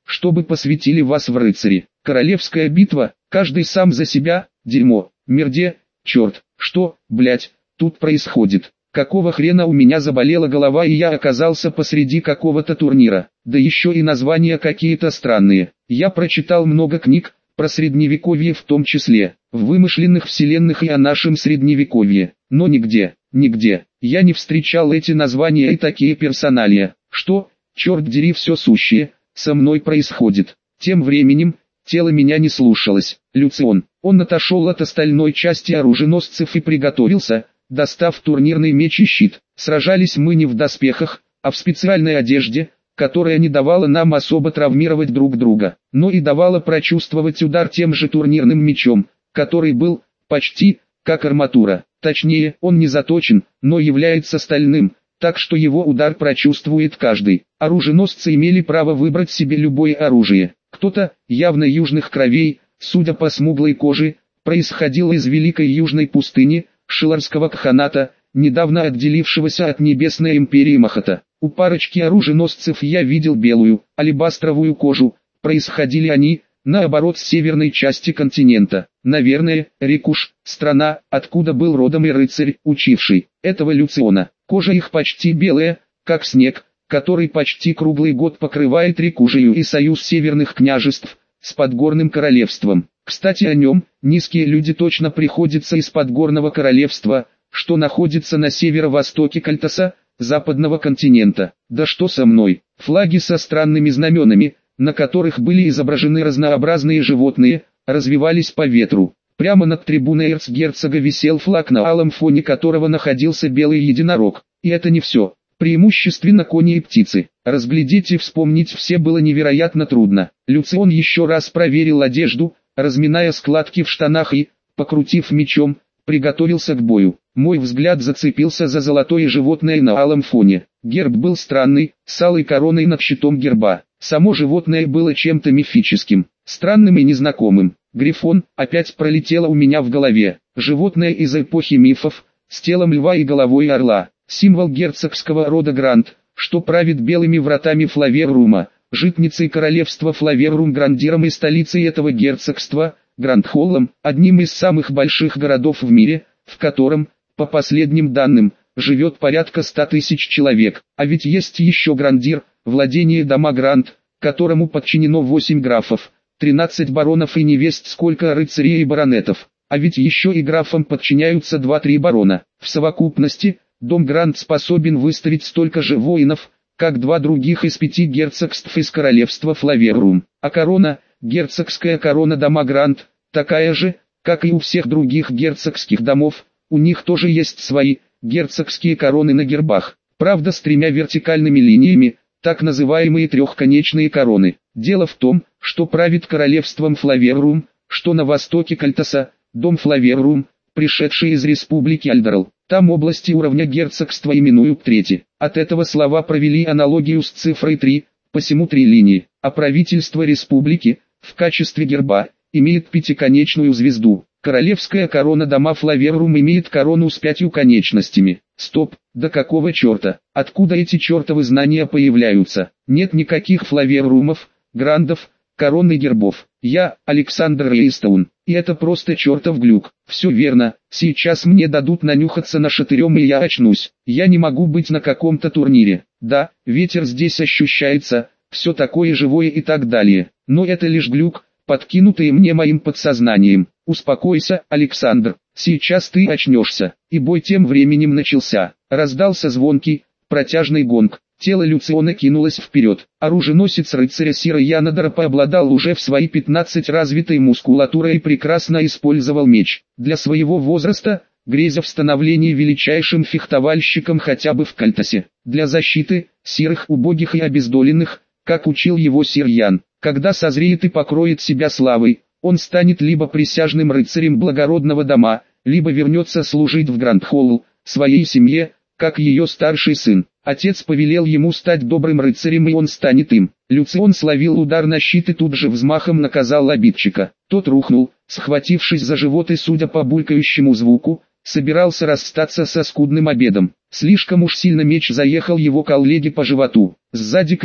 чтобы посвятили вас в рыцари. Королевская битва, каждый сам за себя, дерьмо, мерде, черт, что, блять, тут происходит? Какого хрена у меня заболела голова и я оказался посреди какого-то турнира, да еще и названия какие-то странные. Я прочитал много книг, про средневековье в том числе, в вымышленных вселенных и о нашем средневековье, но нигде, нигде, я не встречал эти названия и такие персоналия. Что, черт дери, все сущее, со мной происходит. Тем временем, тело меня не слушалось. Люцион, он отошел от остальной части оруженосцев и приготовился, достав турнирный меч и щит. Сражались мы не в доспехах, а в специальной одежде, которая не давала нам особо травмировать друг друга, но и давала прочувствовать удар тем же турнирным мечом, который был, почти, как арматура. Точнее, он не заточен, но является стальным, так что его удар прочувствует каждый. Оруженосцы имели право выбрать себе любое оружие. Кто-то, явно южных кровей, судя по смуглой коже, происходил из Великой Южной пустыни, Шиларского кханата, недавно отделившегося от Небесной Империи Махата. У парочки оруженосцев я видел белую, алебастровую кожу, происходили они, наоборот, с северной части континента. Наверное, Рикуш, страна, откуда был родом и рыцарь, учивший этого Люциона. Кожа их почти белая, как снег, который почти круглый год покрывает Рикушию и союз северных княжеств с Подгорным королевством. Кстати, о нем, низкие люди точно приходятся из Подгорного королевства, что находится на северо-востоке Кальтаса, западного континента. Да что со мной? Флаги со странными знаменами, на которых были изображены разнообразные животные, развивались по ветру. Прямо над трибуной эрцгерцога висел флаг, на алом фоне которого находился белый единорог. И это не все. Преимущественно кони и птицы. Разглядеть и вспомнить все было невероятно трудно. Люцион еще раз проверил одежду, разминая складки в штанах и, покрутив мечом, приготовился к бою. Мой взгляд зацепился за золотое животное на алом фоне. Герб был странный, с алой короной над щитом герба. Само животное было чем-то мифическим, странным и незнакомым. Грифон опять пролетело у меня в голове. Животное из эпохи мифов, с телом льва и головой орла. Символ герцогского рода Грант, что правит белыми вратами Флаверрума, житницей королевства Флаверрум Грандиром и столицей этого герцогства, Грандхоллом, одним из самых больших городов в мире, в котором, по последним данным, живет порядка ста тысяч человек. А ведь есть еще Грандир, владение дома Грант, которому подчинено восемь графов, тринадцать баронов и невесть сколько рыцарей и баронетов. А ведь еще и графам подчиняются два-три барона. В совокупности, дом Грант способен выставить столько же воинов, как два других из пяти герцогств из королевства Флаверрум. А корона, герцогская корона дома Грант, такая же, как и у всех других герцогских домов, у них тоже есть свои, герцогские короны на гербах. Правда, с тремя вертикальными линиями, так называемые трехконечные короны. Дело в том, что правит королевством Флаверрум, что на востоке Кальтаса, дом Флаверрум, пришедший из республики Альдарл. Там области уровня герцогства именуют трети. От этого слова провели аналогию с цифрой три, посему три линии. А правительство республики, в качестве герба, имеет пятиконечную звезду. Королевская корона дома Флаверрум имеет корону с пятью конечностями. Стоп, да какого черта? Откуда эти чертовы знания появляются? Нет никаких Флаверрумов, Грандов, корон и гербов. Я, Александр Рейстоун, и это просто чертов глюк. Все верно, сейчас мне дадут нанюхаться на шатырем и я очнусь. Я не могу быть на каком-то турнире. Да, ветер здесь ощущается, все такое живое и так далее. Но это лишь глюк, подкинутый мне моим подсознанием. Успокойся, Александр, сейчас ты очнешься. И бой тем временем начался. Раздался звонкий, протяжный гонг. Тело Люциона кинулось вперед. Оруженосец рыцаря Сира Янадора обладал уже в свои пятнадцать развитой мускулатурой и прекрасно использовал меч. Для своего возраста, грезя в становлении величайшим фехтовальщиком хотя бы в Кальтасе. Для защиты, сирых, убогих и обездоленных, как учил его Сир Ян. Когда созреет и покроет себя славой, он станет либо присяжным рыцарем благородного дома, либо вернется служить в Грандхолл, своей семье, как ее старший сын. Отец повелел ему стать добрым рыцарем и он станет им. Люцион словил удар на щит и тут же взмахом наказал обидчика. Тот рухнул, схватившись за живот и, судя по булькающему звуку, собирался расстаться со скудным обедом. Слишком уж сильно меч заехал его коллеге по животу. Сзади крик: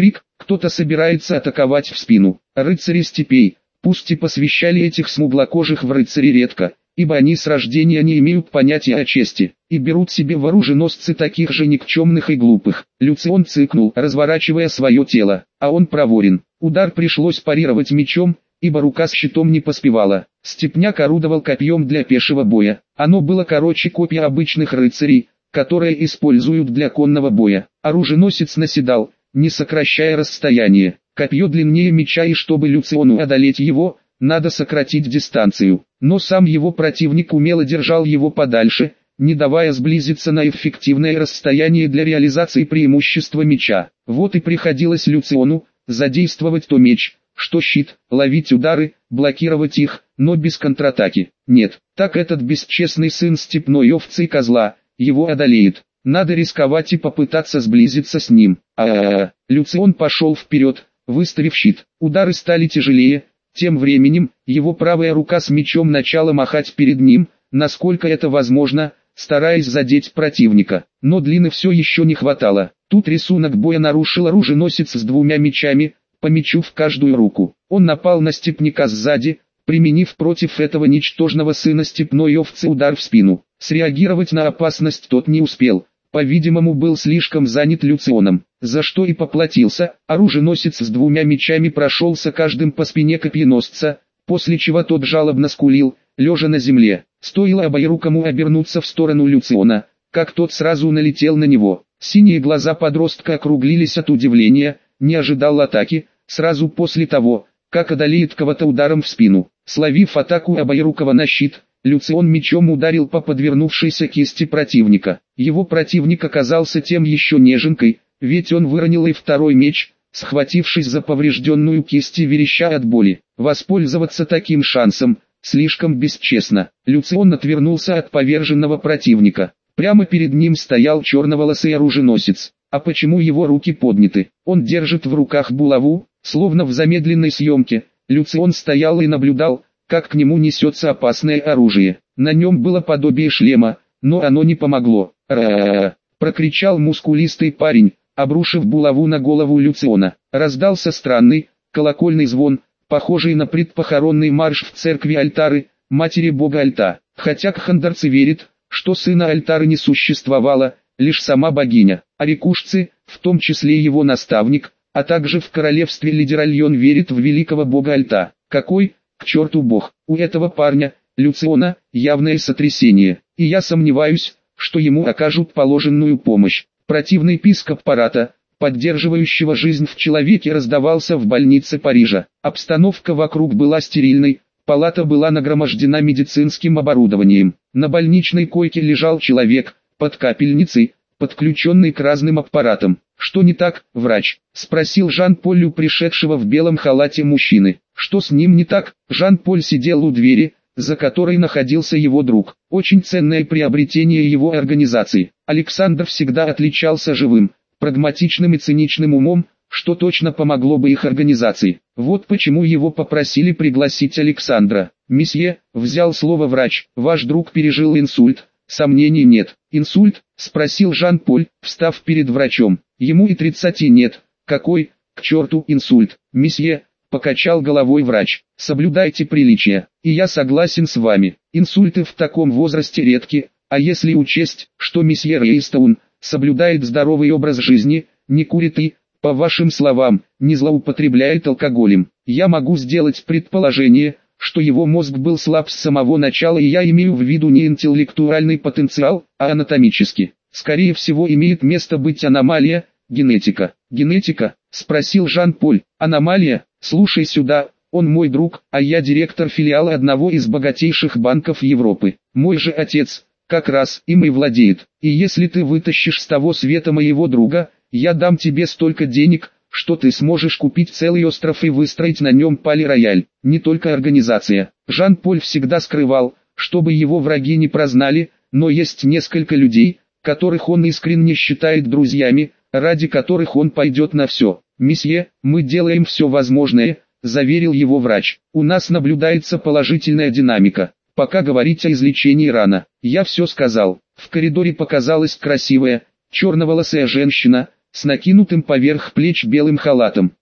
кто-то собирается атаковать в спину. Рыцари степей, пусть и посвящали этих смуглокожих в рыцари редко, ибо они с рождения не имеют понятия о чести, и берут себе в оруженосцы таких же никчемных и глупых. Люцион цыкнул, разворачивая свое тело, а он проворен. Удар пришлось парировать мечом, ибо рука с щитом не поспевала. Степняк орудовал копьем для пешего боя. Оно было короче копья обычных рыцарей, которые используют для конного боя. Оруженосец наседал, не сокращая расстояние. Копье длиннее меча, и чтобы Люциону одолеть его, надо сократить дистанцию. Но сам его противник умело держал его подальше, не давая сблизиться на эффективное расстояние для реализации преимущества меча. Вот и приходилось Люциону задействовать то меч, что щит, ловить удары, блокировать их, но без контратаки. Нет, так этот бесчестный сын степной овцы и козла его одолеет. Надо рисковать и попытаться сблизиться с ним. А-а-а, Люцион пошел вперед, выставив щит. Удары стали тяжелее. Тем временем, его правая рука с мечом начала махать перед ним, насколько это возможно, стараясь задеть противника. Но длины все еще не хватало. Тут рисунок боя нарушил оруженосец с двумя мечами, по мечу в каждую руку. Он напал на степняка сзади, применив против этого ничтожного сына степной овцы удар в спину. Среагировать на опасность тот не успел. По-видимому, был слишком занят Люционом, за что и поплатился. Оруженосец с двумя мечами прошелся каждым по спине копьеносца, после чего тот жалобно скулил, лежа на земле. Стоило обоирукому обернуться в сторону Люциона, как тот сразу налетел на него. Синие глаза подростка округлились от удивления, не ожидал атаки, сразу после того, как одолеет кого-то ударом в спину. Словив атаку обоирукого на щит, Люцион мечом ударил по подвернувшейся кисти противника. Его противник оказался тем еще неженкой, ведь он выронил и второй меч, схватившись за поврежденную кисть и вереща от боли. Воспользоваться таким шансом слишком бесчестно. Люцион отвернулся от поверженного противника. Прямо перед ним стоял черноволосый оруженосец. А почему его руки подняты? Он держит в руках булаву, словно в замедленной съемке. Люцион стоял и наблюдал, как к нему несется опасное оружие. На нем было подобие шлема, но оно не помогло. «Ра-а-а!» — прокричал мускулистый парень, обрушив булаву на голову Люциона. Раздался странный, колокольный звон, похожий на предпохоронный марш в церкви Альтары, матери бога Альта. Хотя кхандерцы верят, что сына Альтары не существовало, лишь сама богиня. А рекушцы, в том числе его наставник, а также в королевстве Лидеральон верит в великого бога Альта. Какой, к черту бог, у этого парня, Люциона, явное сотрясение, и я сомневаюсь, что ему окажут положенную помощь. Противный писк аппарата, поддерживающего жизнь в человеке, раздавался в больнице Парижа. Обстановка вокруг была стерильной, палата была нагромождена медицинским оборудованием. На больничной койке лежал человек, под капельницей, подключенный к разным аппаратам. «Что не так, врач?» — спросил Жан-Поль у пришедшего в белом халате мужчины. «Что с ним не так?» Жан-Поль сидел у двери, за которой находился его друг. Очень ценное приобретение его организации. Александр всегда отличался живым, прагматичным и циничным умом, что точно помогло бы их организации. Вот почему его попросили пригласить Александра. «Месье», — взял слово врач, — «ваш друг пережил инсульт». «Сомнений нет». «Инсульт?» — спросил Жан-Поль, встав перед врачом. «Ему и тридцати нет». «Какой, к черту, инсульт?» «Месье», — покачал головой врач, — «соблюдайте приличия, и я согласен с вами. Инсульты в таком возрасте редки, а если учесть, что месье Рейстоун соблюдает здоровый образ жизни, не курит и, по вашим словам, не злоупотребляет алкоголем, я могу сделать предположение, что его мозг был слаб с самого начала, и я имею в виду не интеллектуальный потенциал, а анатомически. Скорее всего, имеет место быть аномалия, генетика». «Генетика?» — спросил Жан-Поль. «Аномалия? Слушай сюда, он мой друг, а я директор филиала одного из богатейших банков Европы. Мой же отец, как раз, им и владеет. И если ты вытащишь с того света моего друга, я дам тебе столько денег, что ты сможешь купить целый остров и выстроить на нем пале-рояль». Не только организация. Жан-Поль всегда скрывал, чтобы его враги не прознали, но есть несколько людей, которых он искренне считает друзьями, ради которых он пойдет на все. «Месье, мы делаем все возможное», — заверил его врач. «У нас наблюдается положительная динамика. Пока говорить о излечении рано». «Я все сказал». В коридоре показалась красивая, черноволосая женщина, с накинутым поверх плеч белым халатом.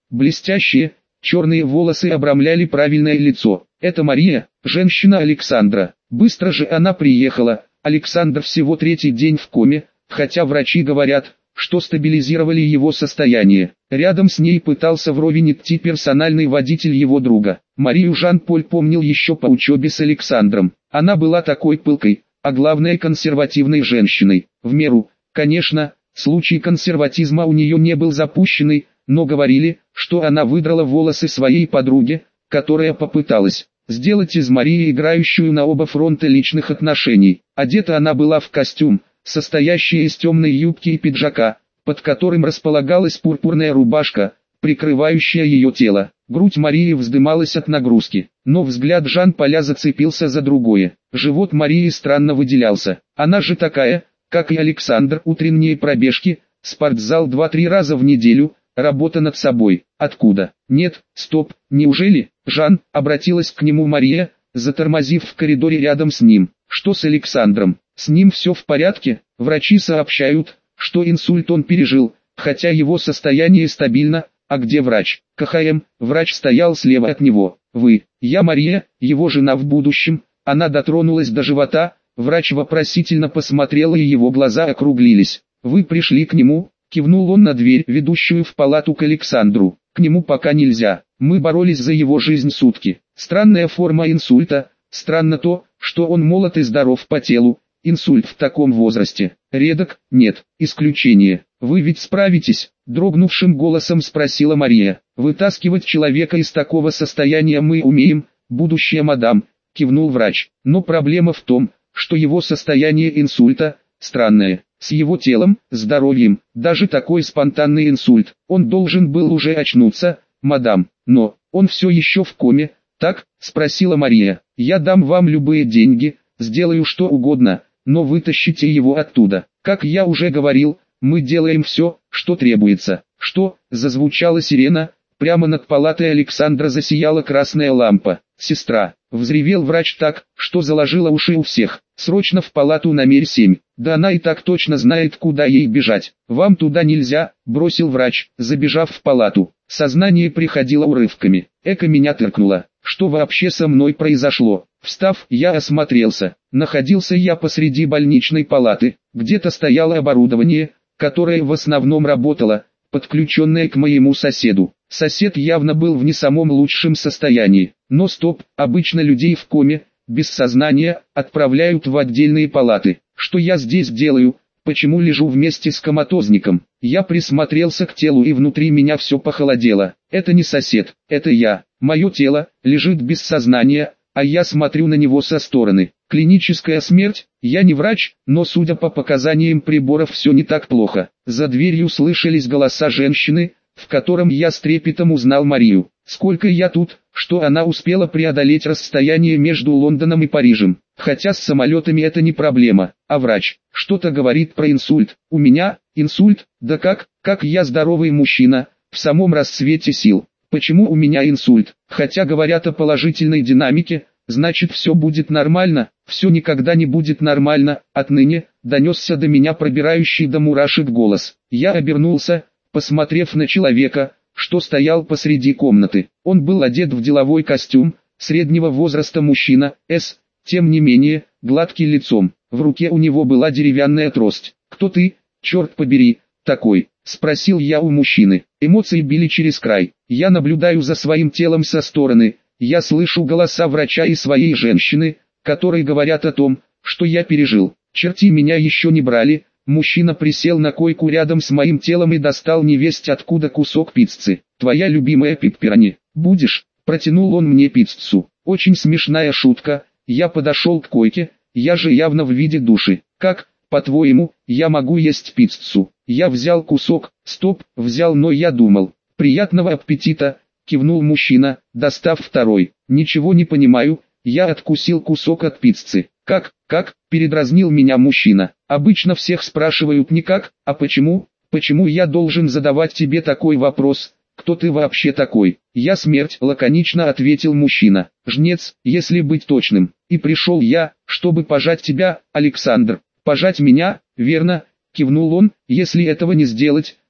Блестящие, черные волосы обрамляли правильное лицо. Это Мария, женщина Александра. Быстро же она приехала. Александр всего третий день в коме, хотя врачи говорят, что стабилизировали его состояние. Рядом с ней пытался вровень идти персональный водитель его друга. Марию Жан-Поль помнил еще по учебе с Александром. Она была такой пылкой, а главное консервативной женщиной. В меру, конечно, случай консерватизма у нее не был запущенный, но говорили, что она выдрала волосы своей подруге, которая попыталась сделать из Марии играющую на оба фронта личных отношений. Одета она была в костюм, состоящий из темной юбки и пиджака, под которым располагалась пурпурная рубашка, прикрывающая ее тело. Грудь Марии вздымалась от нагрузки, но взгляд Жан-Поля зацепился за другое. Живот Марии странно выделялся. Она же такая, как и Александр, утренние пробежки, спортзал два-три раза в неделю, работа над собой. Откуда? Нет, стоп, неужели? Жан, обратилась к нему Мария, затормозив в коридоре рядом с ним. Что с Александром? С ним все в порядке? Врачи сообщают, что инсульт он пережил, хотя его состояние стабильно. А где врач? КХМ, врач стоял слева от него. Вы, я Мария, его жена в будущем. Она дотронулась до живота, врач вопросительно посмотрела и его глаза округлились. Вы пришли к нему? Кивнул он на дверь, ведущую в палату к Александру. К нему пока нельзя, мы боролись за его жизнь сутки. Странная форма инсульта, странно то, что он молод и здоров по телу. Инсульт в таком возрасте. Редок, нет, исключение. Вы ведь справитесь? Дрогнувшим голосом спросила Мария. Вытаскивать человека из такого состояния мы умеем, будущая мадам, кивнул врач. Но проблема в том, что его состояние инсульта странное. С его телом, здоровьем, даже такой спонтанный инсульт, он должен был уже очнуться, мадам. Но, он все еще в коме, так? Спросила Мария. Я дам вам любые деньги, сделаю что угодно, но вытащите его оттуда. Как я уже говорил, мы делаем все, что требуется. Что? Зазвучала сирена, прямо над палатой Александра засияла красная лампа. Сестра, взревел врач так, что заложило уши у всех. Срочно в палату номер семь. Да она и так точно знает, куда ей бежать. Вам туда нельзя, бросил врач, забежав в палату. Сознание приходило урывками. Эко меня тыркнуло. Что вообще со мной произошло? Встав, я осмотрелся. Находился я посреди больничной палаты. Где-то стояло оборудование, которое в основном работало, подключенное к моему соседу. Сосед явно был в не самом лучшем состоянии. Но стоп, обычно людей в коме, без сознания, отправляют в отдельные палаты. Что я здесь делаю? Почему лежу вместе с коматозником? Я присмотрелся к телу, и внутри меня все похолодело. Это не сосед, это я. Мое тело лежит без сознания, а я смотрю на него со стороны. Клиническая смерть? Я не врач, но судя по показаниям приборов все не так плохо. За дверью слышались голоса женщины, в котором я с трепетом узнал Марию. Сколько я тут, что она успела преодолеть расстояние между Лондоном и Парижем. Хотя с самолетами это не проблема. А врач что-то говорит про инсульт. У меня инсульт? Да как, как я здоровый мужчина, в самом расцвете сил. Почему у меня инсульт? Хотя говорят о положительной динамике, значит все будет нормально. Все никогда не будет нормально. Отныне донесся до меня пробирающий до мурашек голос. Я обернулся, посмотрев на человека, что стоял посреди комнаты. Он был одет в деловой костюм, среднего возраста мужчина, с, тем не менее, гладким лицом. В руке у него была деревянная трость. «Кто ты, черт побери, такой?» — спросил я у мужчины. Эмоции били через край. Я наблюдаю за своим телом со стороны. Я слышу голоса врача и своей женщины, которые говорят о том, что я пережил. Черти меня еще не брали. Мужчина присел на койку рядом с моим телом и достал невесть откуда кусок пиццы. «Твоя любимая пепперони. Будешь?» Протянул он мне пиццу. Очень смешная шутка. Я подошел к койке, я же явно в виде души. «Как, по-твоему, я могу есть пиццу?» Я взял кусок, стоп, взял, но я думал. «Приятного аппетита!» кивнул мужчина, достав второй. «Ничего не понимаю», я откусил кусок от пиццы. «Как, как?» передразнил меня мужчина. «Обычно всех спрашивают не как, а почему? Почему я должен задавать тебе такой вопрос? Кто ты вообще такой?» «Я смерть», лаконично ответил мужчина. «Жнец, если быть точным. И пришел я, чтобы пожать тебя, Александр». «Пожать меня, верно?» кивнул он. «Если этого не сделать,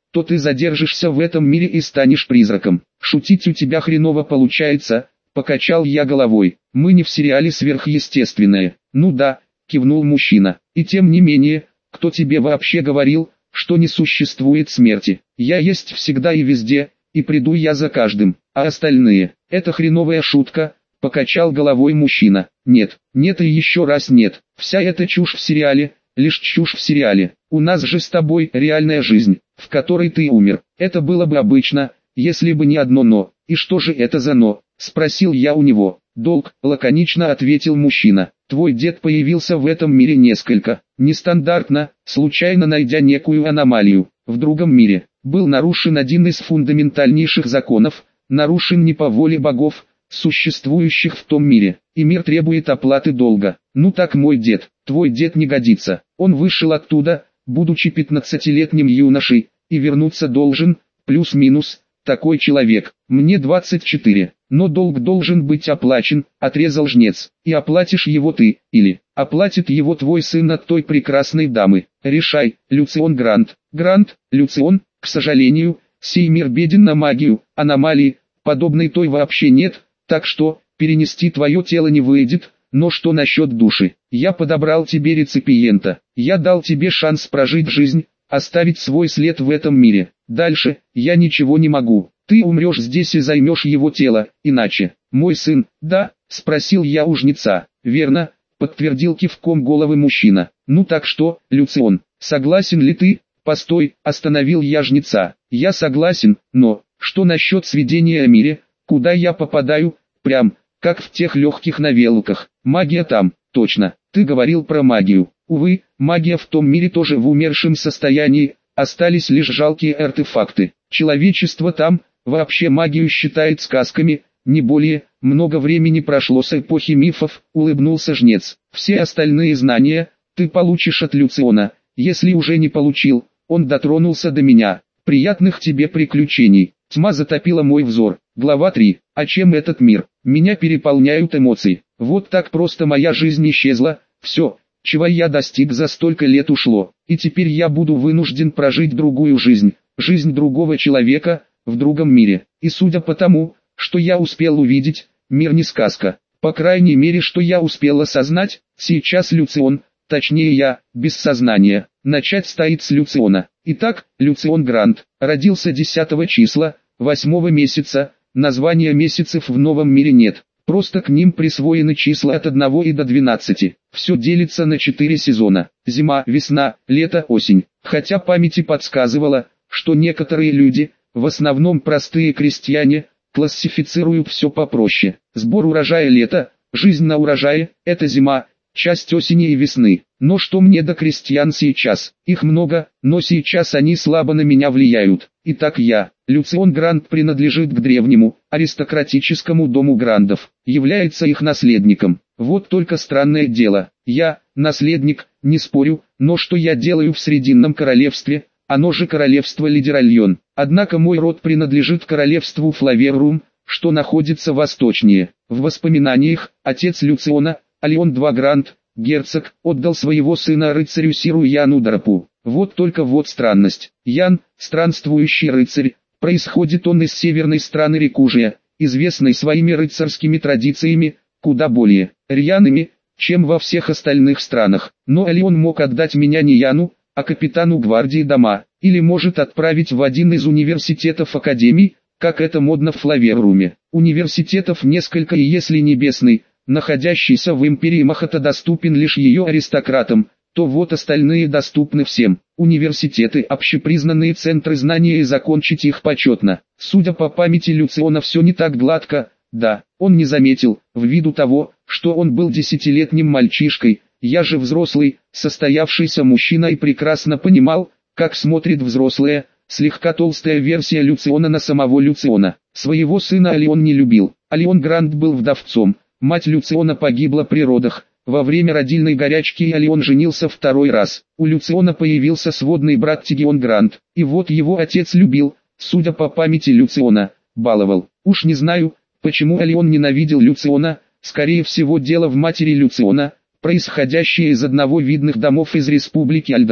то ты задержишься в этом мире и станешь призраком. Шутить у тебя хреново получается, покачал я головой. Мы не в сериале «Сверхъестественное». Ну да, кивнул мужчина. И тем не менее, кто тебе вообще говорил, что не существует смерти? Я есть всегда и везде, и приду я за каждым. А остальные, это хреновая шутка, покачал головой мужчина. Нет, нет и еще раз нет. Вся эта чушь в сериале, лишь чушь в сериале. У нас же с тобой реальная жизнь, в которой ты умер. Это было бы обычно, если бы не одно «но». И что же это за «но»? Спросил я у него. Долг, лаконично ответил мужчина. Твой дед появился в этом мире несколько, нестандартно, случайно найдя некую аномалию. В другом мире был нарушен один из фундаментальнейших законов, нарушен не по воле богов, существующих в том мире, и мир требует оплаты долга. Ну так мой дед, твой дед не годится. Он вышел оттуда, будучи пятнадцатилетним юношей, и вернуться должен, плюс-минус, такой человек. Мне двадцать четыре, но долг должен быть оплачен, отрезал жнец. И оплатишь его ты, или оплатит его твой сын от той прекрасной дамы. Решай, Люцион Грант. Грант, Люцион, к сожалению, сей мир беден на магию, аномалии, подобной той вообще нет, так что, перенести твое тело не выйдет. Но что насчет души? Я подобрал тебе реципиента, я дал тебе шанс прожить жизнь, оставить свой след в этом мире. Дальше, я ничего не могу. Ты умрешь здесь и займешь его тело, иначе. Мой сын, да, спросил я у жнеца. Верно, подтвердил кивком головы мужчина. Ну так что, Люцион, согласен ли ты? Постой, остановил я жнеца. Я согласен, но, что насчет сведения о мире, куда я попадаю, прям, как в тех легких новеллках. Магия там, точно, ты говорил про магию. Увы, магия в том мире тоже в умершем состоянии, остались лишь жалкие артефакты. Человечество там, вообще магию считает сказками, не более. Много времени прошло с эпохи мифов, улыбнулся жнец. Все остальные знания, ты получишь от Люциона, если уже не получил. Он дотронулся до меня. Приятных тебе приключений. Тьма затопила мой взор. Глава три. А чем этот мир? Меня переполняют эмоции. Вот так просто моя жизнь исчезла. Все, чего я достиг за столько лет ушло. И теперь я буду вынужден прожить другую жизнь. Жизнь другого человека, в другом мире. И судя по тому, что я успел увидеть, мир не сказка. По крайней мере, что я успел осознать, сейчас Люцион, точнее я, без сознания. Начать стоит с Люциона. Итак, Люцион Грант, родился десятого числа, восьмого месяца, названия месяцев в новом мире нет. Просто к ним присвоены числа от одного и до двенадцати. Все делится на четыре сезона. Зима, весна, лето, осень. Хотя памяти подсказывала, что некоторые люди, в основном простые крестьяне, классифицируют все попроще. Сбор урожая лето, жизнь на урожае – это зима, часть осени и весны. Но что мне до крестьян сейчас? Их много, но сейчас они слабо на меня влияют. Итак я, Люцион Грант, принадлежит к древнему, аристократическому дому Грандов, является их наследником. Вот только странное дело, я, наследник, не спорю, но что я делаю в Срединном королевстве, оно же королевство Лидеральон. Однако мой род принадлежит королевству Флаверрум, что находится восточнее. В воспоминаниях, отец Люциона, Алион два Грант, герцог, отдал своего сына рыцарю Сиру Яну Дарапу. Вот только вот странность. Ян, странствующий рыцарь, происходит он из северной страны Рекужия, известной своими рыцарскими традициями, куда более рьяными, чем во всех остальных странах. Но Алион мог отдать меня не Яну, а капитану гвардии дома, или может отправить в один из университетов академий, как это модно в Флаверруме. Университетов несколько, и если небесный, находящийся в империи Махата, доступен лишь ее аристократам, то вот остальные доступны всем. Университеты – общепризнанные центры знания, и закончить их почетно. Судя по памяти Люциона, все не так гладко. Да, он не заметил, ввиду того, что он был десятилетним мальчишкой. Я же взрослый, состоявшийся мужчина, и прекрасно понимал, как смотрит взрослая, слегка толстая версия Люциона на самого Люциона. Своего сына Алион не любил. Алион Грант был вдовцом. Мать Люциона погибла при родах. Во время родильной горячки и Алион женился второй раз. У Люциона появился сводный брат Тигион Грант. И вот его отец любил, судя по памяти Люциона, баловал. Уж не знаю, почему Алион ненавидел Люциона. Скорее всего, дело в матери Люциона, происходящее из одного видных домов из республики Альдерал.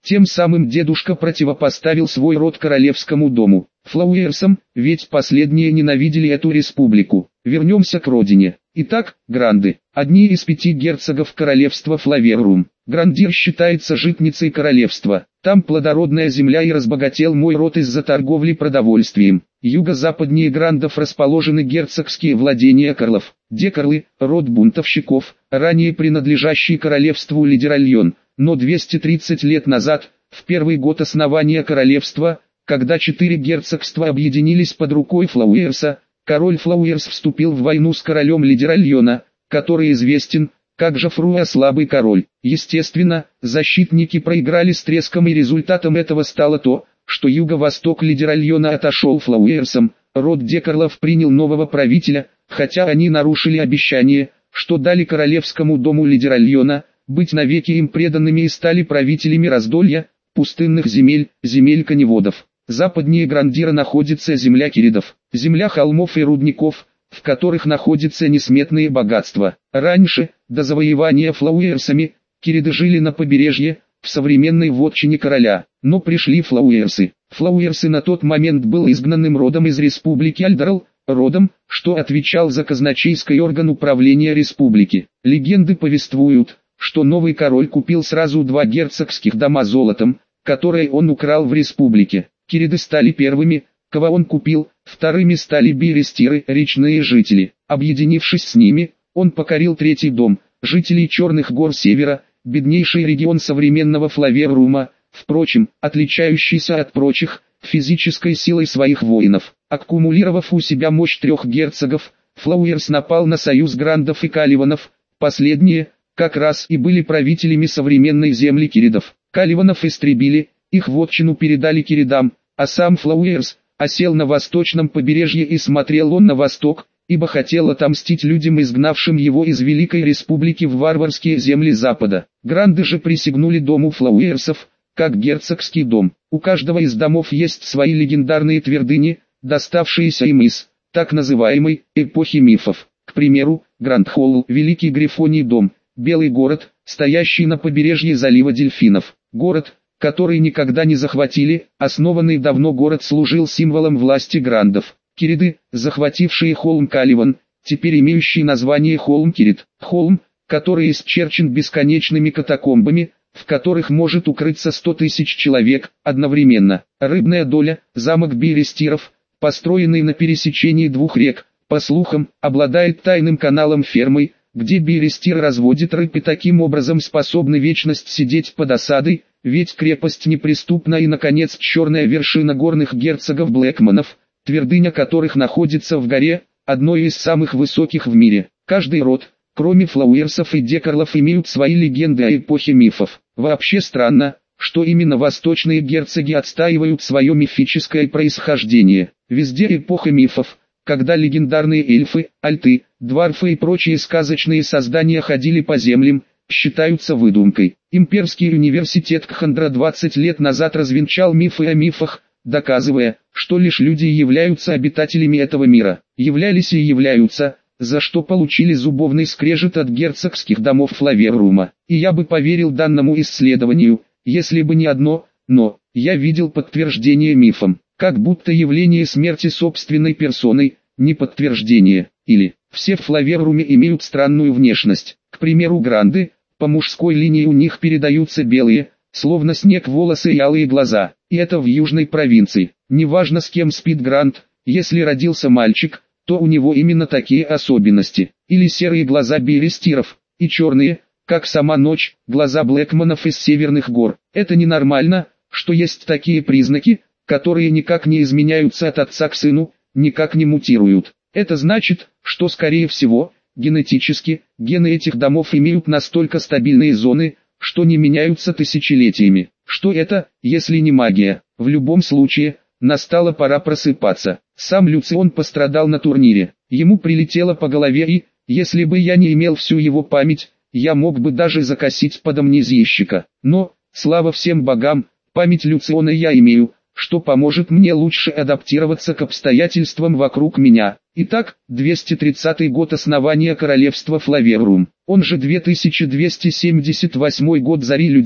Тем самым дедушка противопоставил свой род королевскому дому, Флауэрсам, ведь последние ненавидели эту республику. Вернемся к родине. Итак, Гранды, одни из пяти герцогов королевства Флаверрум. Грандир считается житницей королевства. Там плодородная земля, и разбогател мой род из-за торговли продовольствием. Юго-западнее Грандов расположены герцогские владения Карлов. Декарлы, род бунтовщиков, ранее принадлежащий королевству Лидеральон, но двести тридцать лет назад, в первый год основания королевства, когда четыре герцогства объединились под рукой Флауэрса, король Флауэрс вступил в войну с королем Лидеральона, который известен как Жофруа слабый король. Естественно, защитники проиграли с треском, и результатом этого стало то, что юго-восток Лидеральона отошел Флауэрсам. Род Декарлов принял нового правителя, хотя они нарушили обещание, что дали королевскому дому Лидеральона, быть навеки им преданными, и стали правителями раздолья, пустынных земель, земель коневодов. Западнее Грандира находится земля киридов, земля холмов и рудников, в которых находятся несметные богатства. Раньше, до завоевания Флауэрсами, кириды жили на побережье, в современной вотчине короля, но пришли Флауэрсы. Флауэрсы на тот момент был изгнанным родом из республики Альдарл, родом, что отвечал за казначейский орган управления республики. Легенды повествуют, что новый король купил сразу два герцогских дома золотом, которые он украл в республике. Кириды стали первыми, кого он купил, вторыми стали бирестиры, речные жители. Объединившись с ними, он покорил третий дом, жителей Черных гор Севера, беднейший регион современного Флаверрума, впрочем, отличающийся от прочих, физической силой своих воинов. Аккумулировав у себя мощь трех герцогов, Флауэрс напал на союз Грандов и Каливанов. Последние, как раз и были правителями современной земли киридов. Каливанов истребили, их вотчину передали киридам, а сам Флауэрс осел на восточном побережье, и смотрел он на восток, ибо хотел отомстить людям, изгнавшим его из Великой Республики в варварские земли Запада. Гранды же присягнули дому Флауэрсов, как герцогский дом. У каждого из домов есть свои легендарные твердыни, доставшиеся им из так называемой эпохи мифов. К примеру, Гранд-Холл, Великий Грифоний дом, Белый город, стоящий на побережье залива Дельфинов. Город, который никогда не захватили, основанный давно город служил символом власти Грандов. Кириды, захватившие холм Каливан, теперь имеющий название холм Кирид. Холм, который исчерчен бесконечными катакомбами, в которых может укрыться сто тысяч человек одновременно. Рыбная доля, замок бирестиров, построенный на пересечении двух рек, по слухам, обладает тайным каналом фермой, где бирестир разводит рыб и таким образом способны вечность сидеть под осадой, ведь крепость неприступна. И, наконец, черная вершина горных герцогов Блэкманов, твердыня которых находится в горе, одной из самых высоких в мире. Каждый род, кроме Флауэрсов и Декарлов, имеют свои легенды о эпохе мифов. Вообще странно, что именно восточные герцоги отстаивают свое мифическое происхождение. Везде эпоха мифов, когда легендарные эльфы, альты, дварфы и прочие сказочные создания ходили по землям, считаются выдумкой. Имперский университет Кхандра двадцать лет назад развенчал мифы о мифах, доказывая, что лишь люди являются обитателями этого мира. Являлись и являются, за что получили зубовный скрежет от герцогских домов Флаверрума. И я бы поверил данному исследованию, если бы не одно «но». Я видел подтверждение мифам, как будто явление смерти собственной персоной, не подтверждение. Или, все в Флаверруме имеют странную внешность. К примеру, Гранды, по мужской линии у них передаются белые, словно снег, волосы и алые глаза. И это в южной провинции. Неважно, с кем спит Гранд, если родился мальчик, то у него именно такие особенности. Или серые глаза бирестиров, и черные, как сама ночь, глаза Блэкманов из Северных гор. Это ненормально, что есть такие признаки, которые никак не изменяются от отца к сыну, никак не мутируют. Это значит, что скорее всего, генетически, гены этих домов имеют настолько стабильные зоны, что не меняются тысячелетиями. Что это, если не магия? В любом случае, настала пора просыпаться. Сам Люцион пострадал на турнире. Ему прилетело по голове, и, если бы я не имел всю его память, я мог бы даже закосить под амнезийщика. Но, слава всем богам, память Люциона я имею, что поможет мне лучше адаптироваться к обстоятельствам вокруг меня. Итак, двести тридцатый год основания королевства Флаверрум, он же две тысячи двести семьдесят восьмой год зари людей,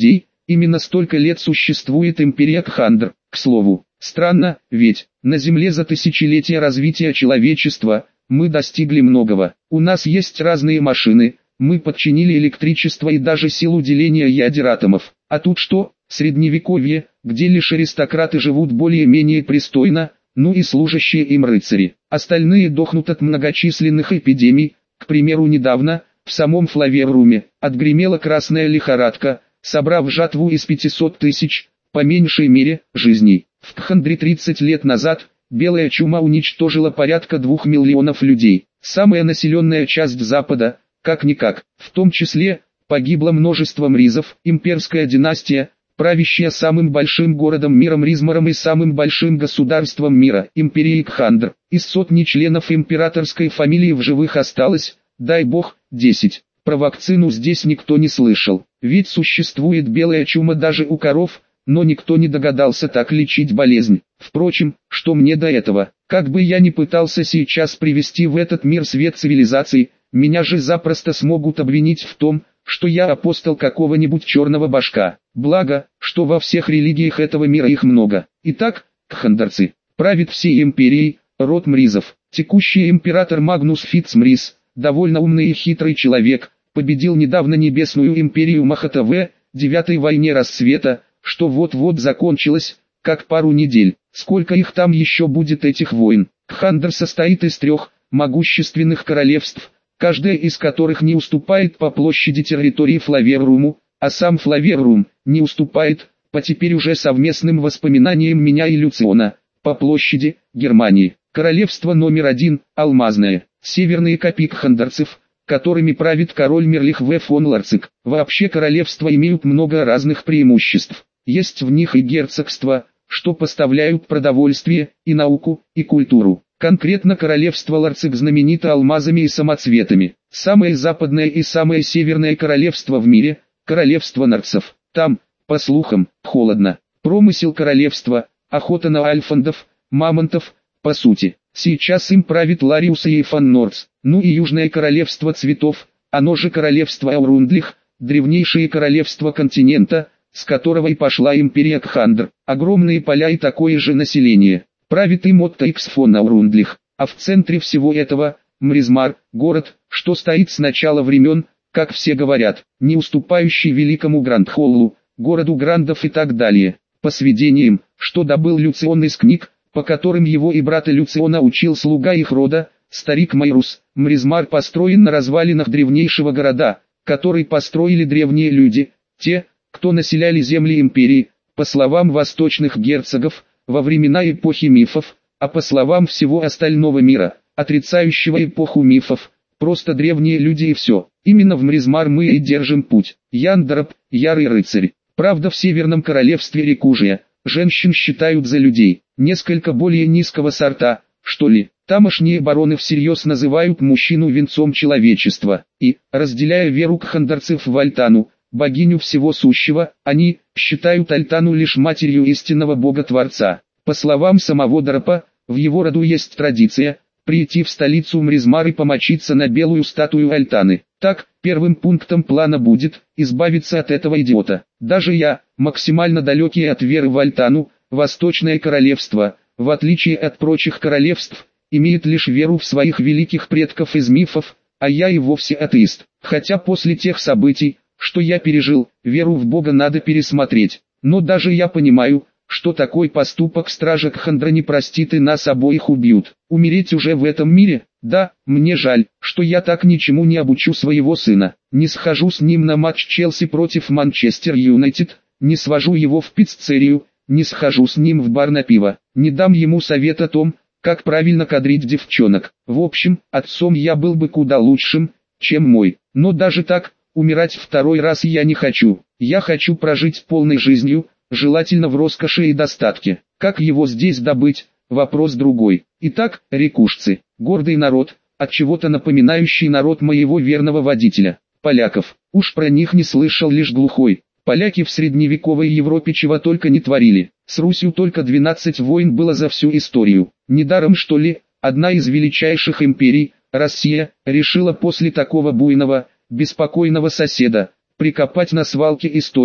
Именно столько лет существует империя Кхандр. К слову, странно, ведь на Земле за тысячелетия развития человечества мы достигли многого. У нас есть разные машины, мы подчинили электричество и даже силу деления ядер атомов. А тут что? Средневековье, где лишь аристократы живут более-менее пристойно, ну и служащие им рыцари. Остальные дохнут от многочисленных эпидемий. К примеру, недавно, в самом Флаверруме, отгремела красная лихорадка, собрав жатву из пятисот тысяч, по меньшей мере, жизней. В Кхандре тридцать лет назад, белая чума уничтожила порядка двух миллионов людей. Самая населенная часть Запада, как-никак, в том числе, погибло множество мризов. Имперская династия, правящая самым большим городом мира Мризмаром и самым большим государством мира, империей Кхандр. Из сотни членов императорской фамилии в живых осталось, дай бог, десять. Про вакцину здесь никто не слышал, ведь существует белая чума даже у коров, но никто не догадался так лечить болезнь. Впрочем, что мне до этого? Как бы я ни пытался сейчас привести в этот мир свет цивилизаций, меня же запросто смогут обвинить в том, что я апостол какого-нибудь черного башка. Благо, что во всех религиях этого мира их много. Итак, кхандарцы, правит всей империей, род Мризов. Текущий император Магнус Фитцмриз, довольно умный и хитрый человек, победил недавно небесную империю Махата в девятой войне рассвета, что вот-вот закончилась, как пару недель. Сколько их там еще будет, этих войн? Кхандр состоит из трех могущественных королевств, каждая из которых не уступает по площади территории Флаверруму, а сам Флаверрум не уступает, по теперь уже совместным воспоминаниям меня и Люциона, по площади Германии. Королевство номер один – Алмазное, северные копи кхандарцев, которыми правит король Мерлих В. фон Ларцик. Вообще королевства имеют много разных преимуществ. Есть в них и герцогства, что поставляют продовольствие, и науку, и культуру. Конкретно королевство Ларцик знаменито алмазами и самоцветами. Самое западное и самое северное королевство в мире – королевство нарцев. Там, по слухам, холодно. Промысел королевства, охота на альфандов, мамонтов, по сути. Сейчас им правит Лариус и Эйфан Нордс. Ну и южное королевство цветов, оно же королевство Аурундлих, древнейшее королевство континента, с которого и пошла империя Кхандр. Огромные поля и такое же население. Правит им Отто Икс фон Аурундлих, а в центре всего этого – Мризмар, город, что стоит с начала времен, как все говорят, не уступающий великому Грандхоллу, городу Грандов и так далее. По сведениям, что добыл Люцион из книг, по которым его и брата Люциона учил слуга их рода, старик Майрус, Мризмар построен на развалинах древнейшего города, который построили древние люди, те, кто населяли земли империи, по словам восточных герцогов, во времена эпохи мифов, а по словам всего остального мира, отрицающего эпоху мифов, просто древние люди и все. Именно в Мризмар мы и держим путь. Яндараб, ярый рыцарь. Правда, в Северном королевстве Рекужия, женщин считают за людей, несколько более низкого сорта, что ли. Тамошние бароны всерьез называют мужчину венцом человечества, и, разделяя веру кхандарцев в Альтану, богиню всего сущего, они считают Альтану лишь матерью истинного бога-творца. По словам самого Дарапа, в его роду есть традиция прийти в столицу Мризмар и помочиться на белую статую Альтаны. Так, первым пунктом плана будет избавиться от этого идиота. Даже я, максимально далекий от веры в Альтану, Восточное королевство, в отличие от прочих королевств, имеет лишь веру в своих великих предков из мифов, а я и вовсе атеист. Хотя после тех событий, что я пережил, веру в Бога надо пересмотреть. Но даже я понимаю, что такой поступок стража Кхандра не простит и нас обоих убьют. Умереть уже в этом мире? Да, мне жаль, что я так ничему не обучу своего сына. Не схожу с ним на матч Челси против Манчестер Юнайтед, не свожу его в пиццерию, не схожу с ним в бар на пиво, не дам ему совет о том, как правильно кадрить девчонок. В общем, отцом я был бы куда лучшим, чем мой. Но даже так, умирать второй раз я не хочу. Я хочу прожить полной жизнью, желательно в роскоши и достатке. Как его здесь добыть, вопрос другой. Итак, рекушцы, гордый народ, от чего-то напоминающий народ моего верного водителя, поляков. Уж про них не слышал лишь глухой. Поляки в средневековой Европе чего только не творили. С Русью только двенадцать войн было за всю историю. Недаром, что ли, одна из величайших империй, Россия, решила после такого буйного, беспокойного соседа прикопать на свалке истории,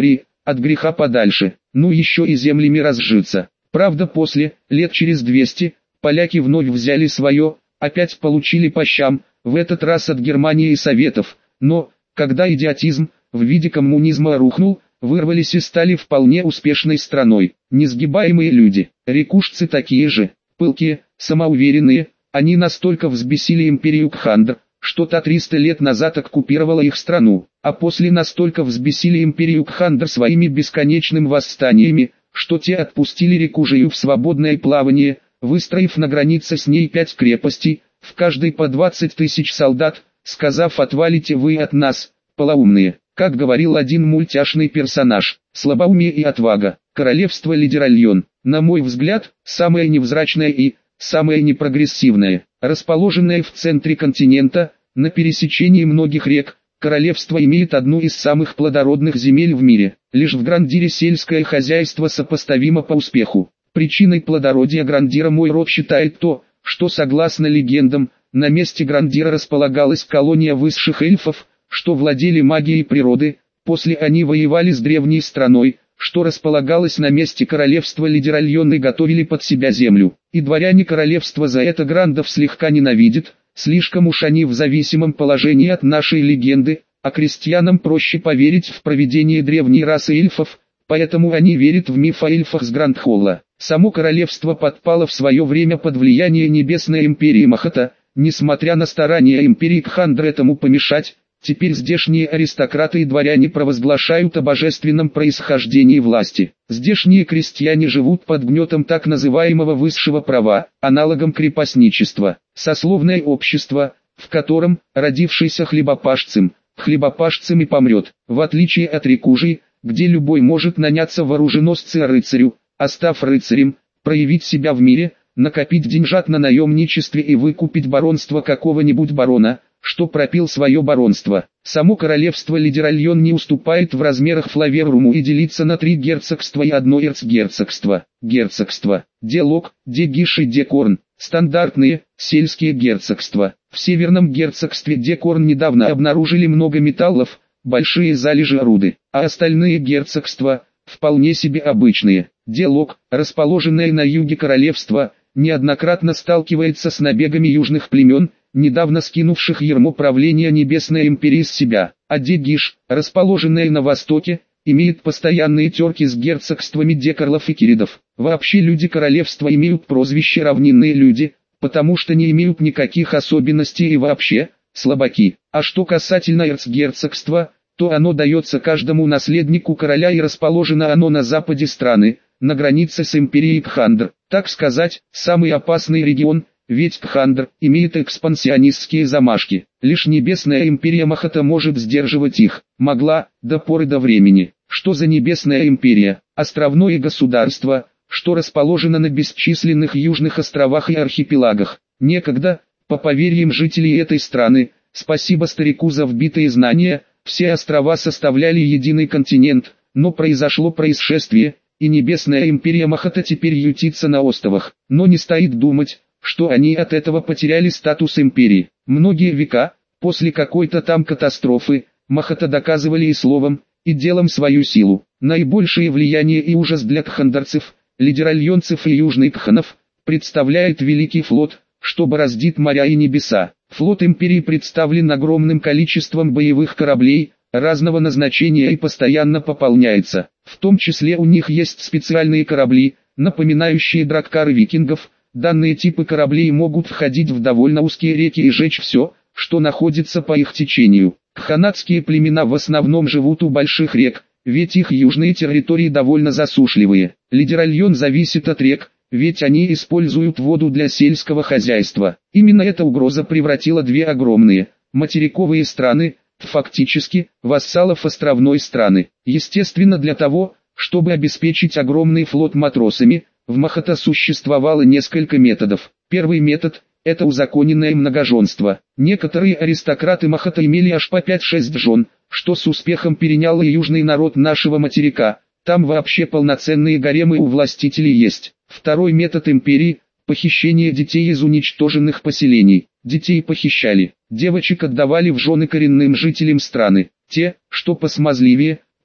от греха подальше, ну еще и землями разжиться. Правда, после, лет через двести, поляки вновь взяли свое, опять получили по щам, в этот раз от Германии и Советов, но, когда идиотизм, в виде коммунизма рухнул, вырвались и стали вполне успешной страной. Несгибаемые люди, рекушцы такие же, пылкие, самоуверенные, они настолько взбесили империю Кхандр, что та триста лет назад оккупировала их страну, а после настолько взбесили империю Кхандр своими бесконечными восстаниями, что те отпустили Рекушию в свободное плавание, выстроив на границе с ней пять крепостей, в каждой по двадцать тысяч солдат, сказав: «Отвалите вы от нас, полоумные». Как говорил один мультяшный персонаж, слабоумие и отвага, королевство Лидеральон, на мой взгляд, самое невзрачное и самое непрогрессивное, расположенное в центре континента, на пересечении многих рек, королевство имеет одну из самых плодородных земель в мире. Лишь в Грандире сельское хозяйство сопоставимо по успеху. Причиной плодородия Грандира мой род считает то, что, согласно легендам, на месте Грандира располагалась колония высших эльфов, что владели магией природы. После они воевали с древней страной, что располагалось на месте королевства Лидеральон, и готовили под себя землю. И дворяне королевства за это грандов слегка ненавидят, слишком уж они в зависимом положении от нашей легенды, а крестьянам проще поверить в провидение древней расы эльфов, поэтому они верят в миф о эльфах с Грандхолла. Само королевство подпало в свое время под влияние Небесной империи Махата, несмотря на старания империи Кхандр этому помешать. Теперь здешние аристократы и дворяне провозглашают о божественном происхождении власти. Здешние крестьяне живут под гнетом так называемого высшего права, аналогом крепостничества. Сословное общество, в котором, родившийся хлебопашцем, хлебопашцем и помрет, в отличие от Рекуши, где любой может наняться в оруженосцы рыцарю, а став рыцарем, проявить себя в мире, накопить деньжат на наемничестве и выкупить баронство какого-нибудь барона, что пропил свое баронство. Само королевство Лидеральон не уступает в размерах Флаверуму и делится на три герцогства и одно эрцгерцогство. Герцогство Делок, Дегиш и Декорн – стандартные, сельские герцогства. В северном герцогстве Декорн недавно обнаружили много металлов, большие залежи руды, а остальные герцогства – вполне себе обычные. Делок, расположенное на юге королевства, неоднократно сталкивается с набегами южных племен, недавно скинувших ярмо правления Небесной империи с себя, а Дегиш, расположенная на востоке, имеет постоянные терки с герцогствами Декарлов и Киридов. Вообще люди королевства имеют прозвище «равнинные люди», потому что не имеют никаких особенностей и вообще, слабаки. А что касательно эрцгерцогства, то оно дается каждому наследнику короля и расположено оно на западе страны, на границе с империей Кхандр, так сказать, самый опасный регион. Ведь Кхандр имеет экспансионистские замашки, лишь Небесная империя Махата может сдерживать их, могла, до поры до времени. Что за Небесная империя? Островное государство, что расположено на бесчисленных южных островах и архипелагах. Некогда, по поверьям жителей этой страны, спасибо старику за вбитые знания, все острова составляли единый континент, но произошло происшествие, и Небесная империя Махата теперь ютится на островах. Но не стоит думать, что они от этого потеряли статус империи. Многие века, после какой-то там катастрофы, Махата доказывали и словом, и делом свою силу. Наибольшее влияние и ужас для кхандарцев, лидеральонцев и южных кханов, представляет Великий флот, что бороздит моря и небеса. Флот империи представлен огромным количеством боевых кораблей, разного назначения и постоянно пополняется. В том числе у них есть специальные корабли, напоминающие драккары викингов. Данные типы кораблей могут входить в довольно узкие реки и жечь все, что находится по их течению. Кханатские племена в основном живут у больших рек, ведь их южные территории довольно засушливые. Лидеральон зависит от рек, ведь они используют воду для сельского хозяйства. Именно эта угроза превратила две огромные, материковые страны, фактически, вассалов островной страны. Естественно, для того, чтобы обеспечить огромный флот матросами, в Махата существовало несколько методов. Первый метод – это узаконенное многоженство. Некоторые аристократы Махата имели аж по пять-шесть жен, что с успехом перенял и южный народ нашего материка. Там вообще полноценные гаремы у властителей есть. Второй метод империи – похищение детей из уничтоженных поселений. Детей похищали, девочек отдавали в жены коренным жителям страны. Те, что посмазливее,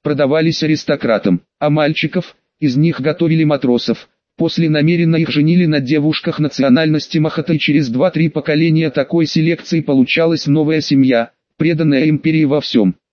продавались аристократам, а мальчиков, из них готовили матросов. После намеренно их женили на девушках национальности Махата, и через два-три поколения такой селекции получалась новая семья, преданная империи во всем.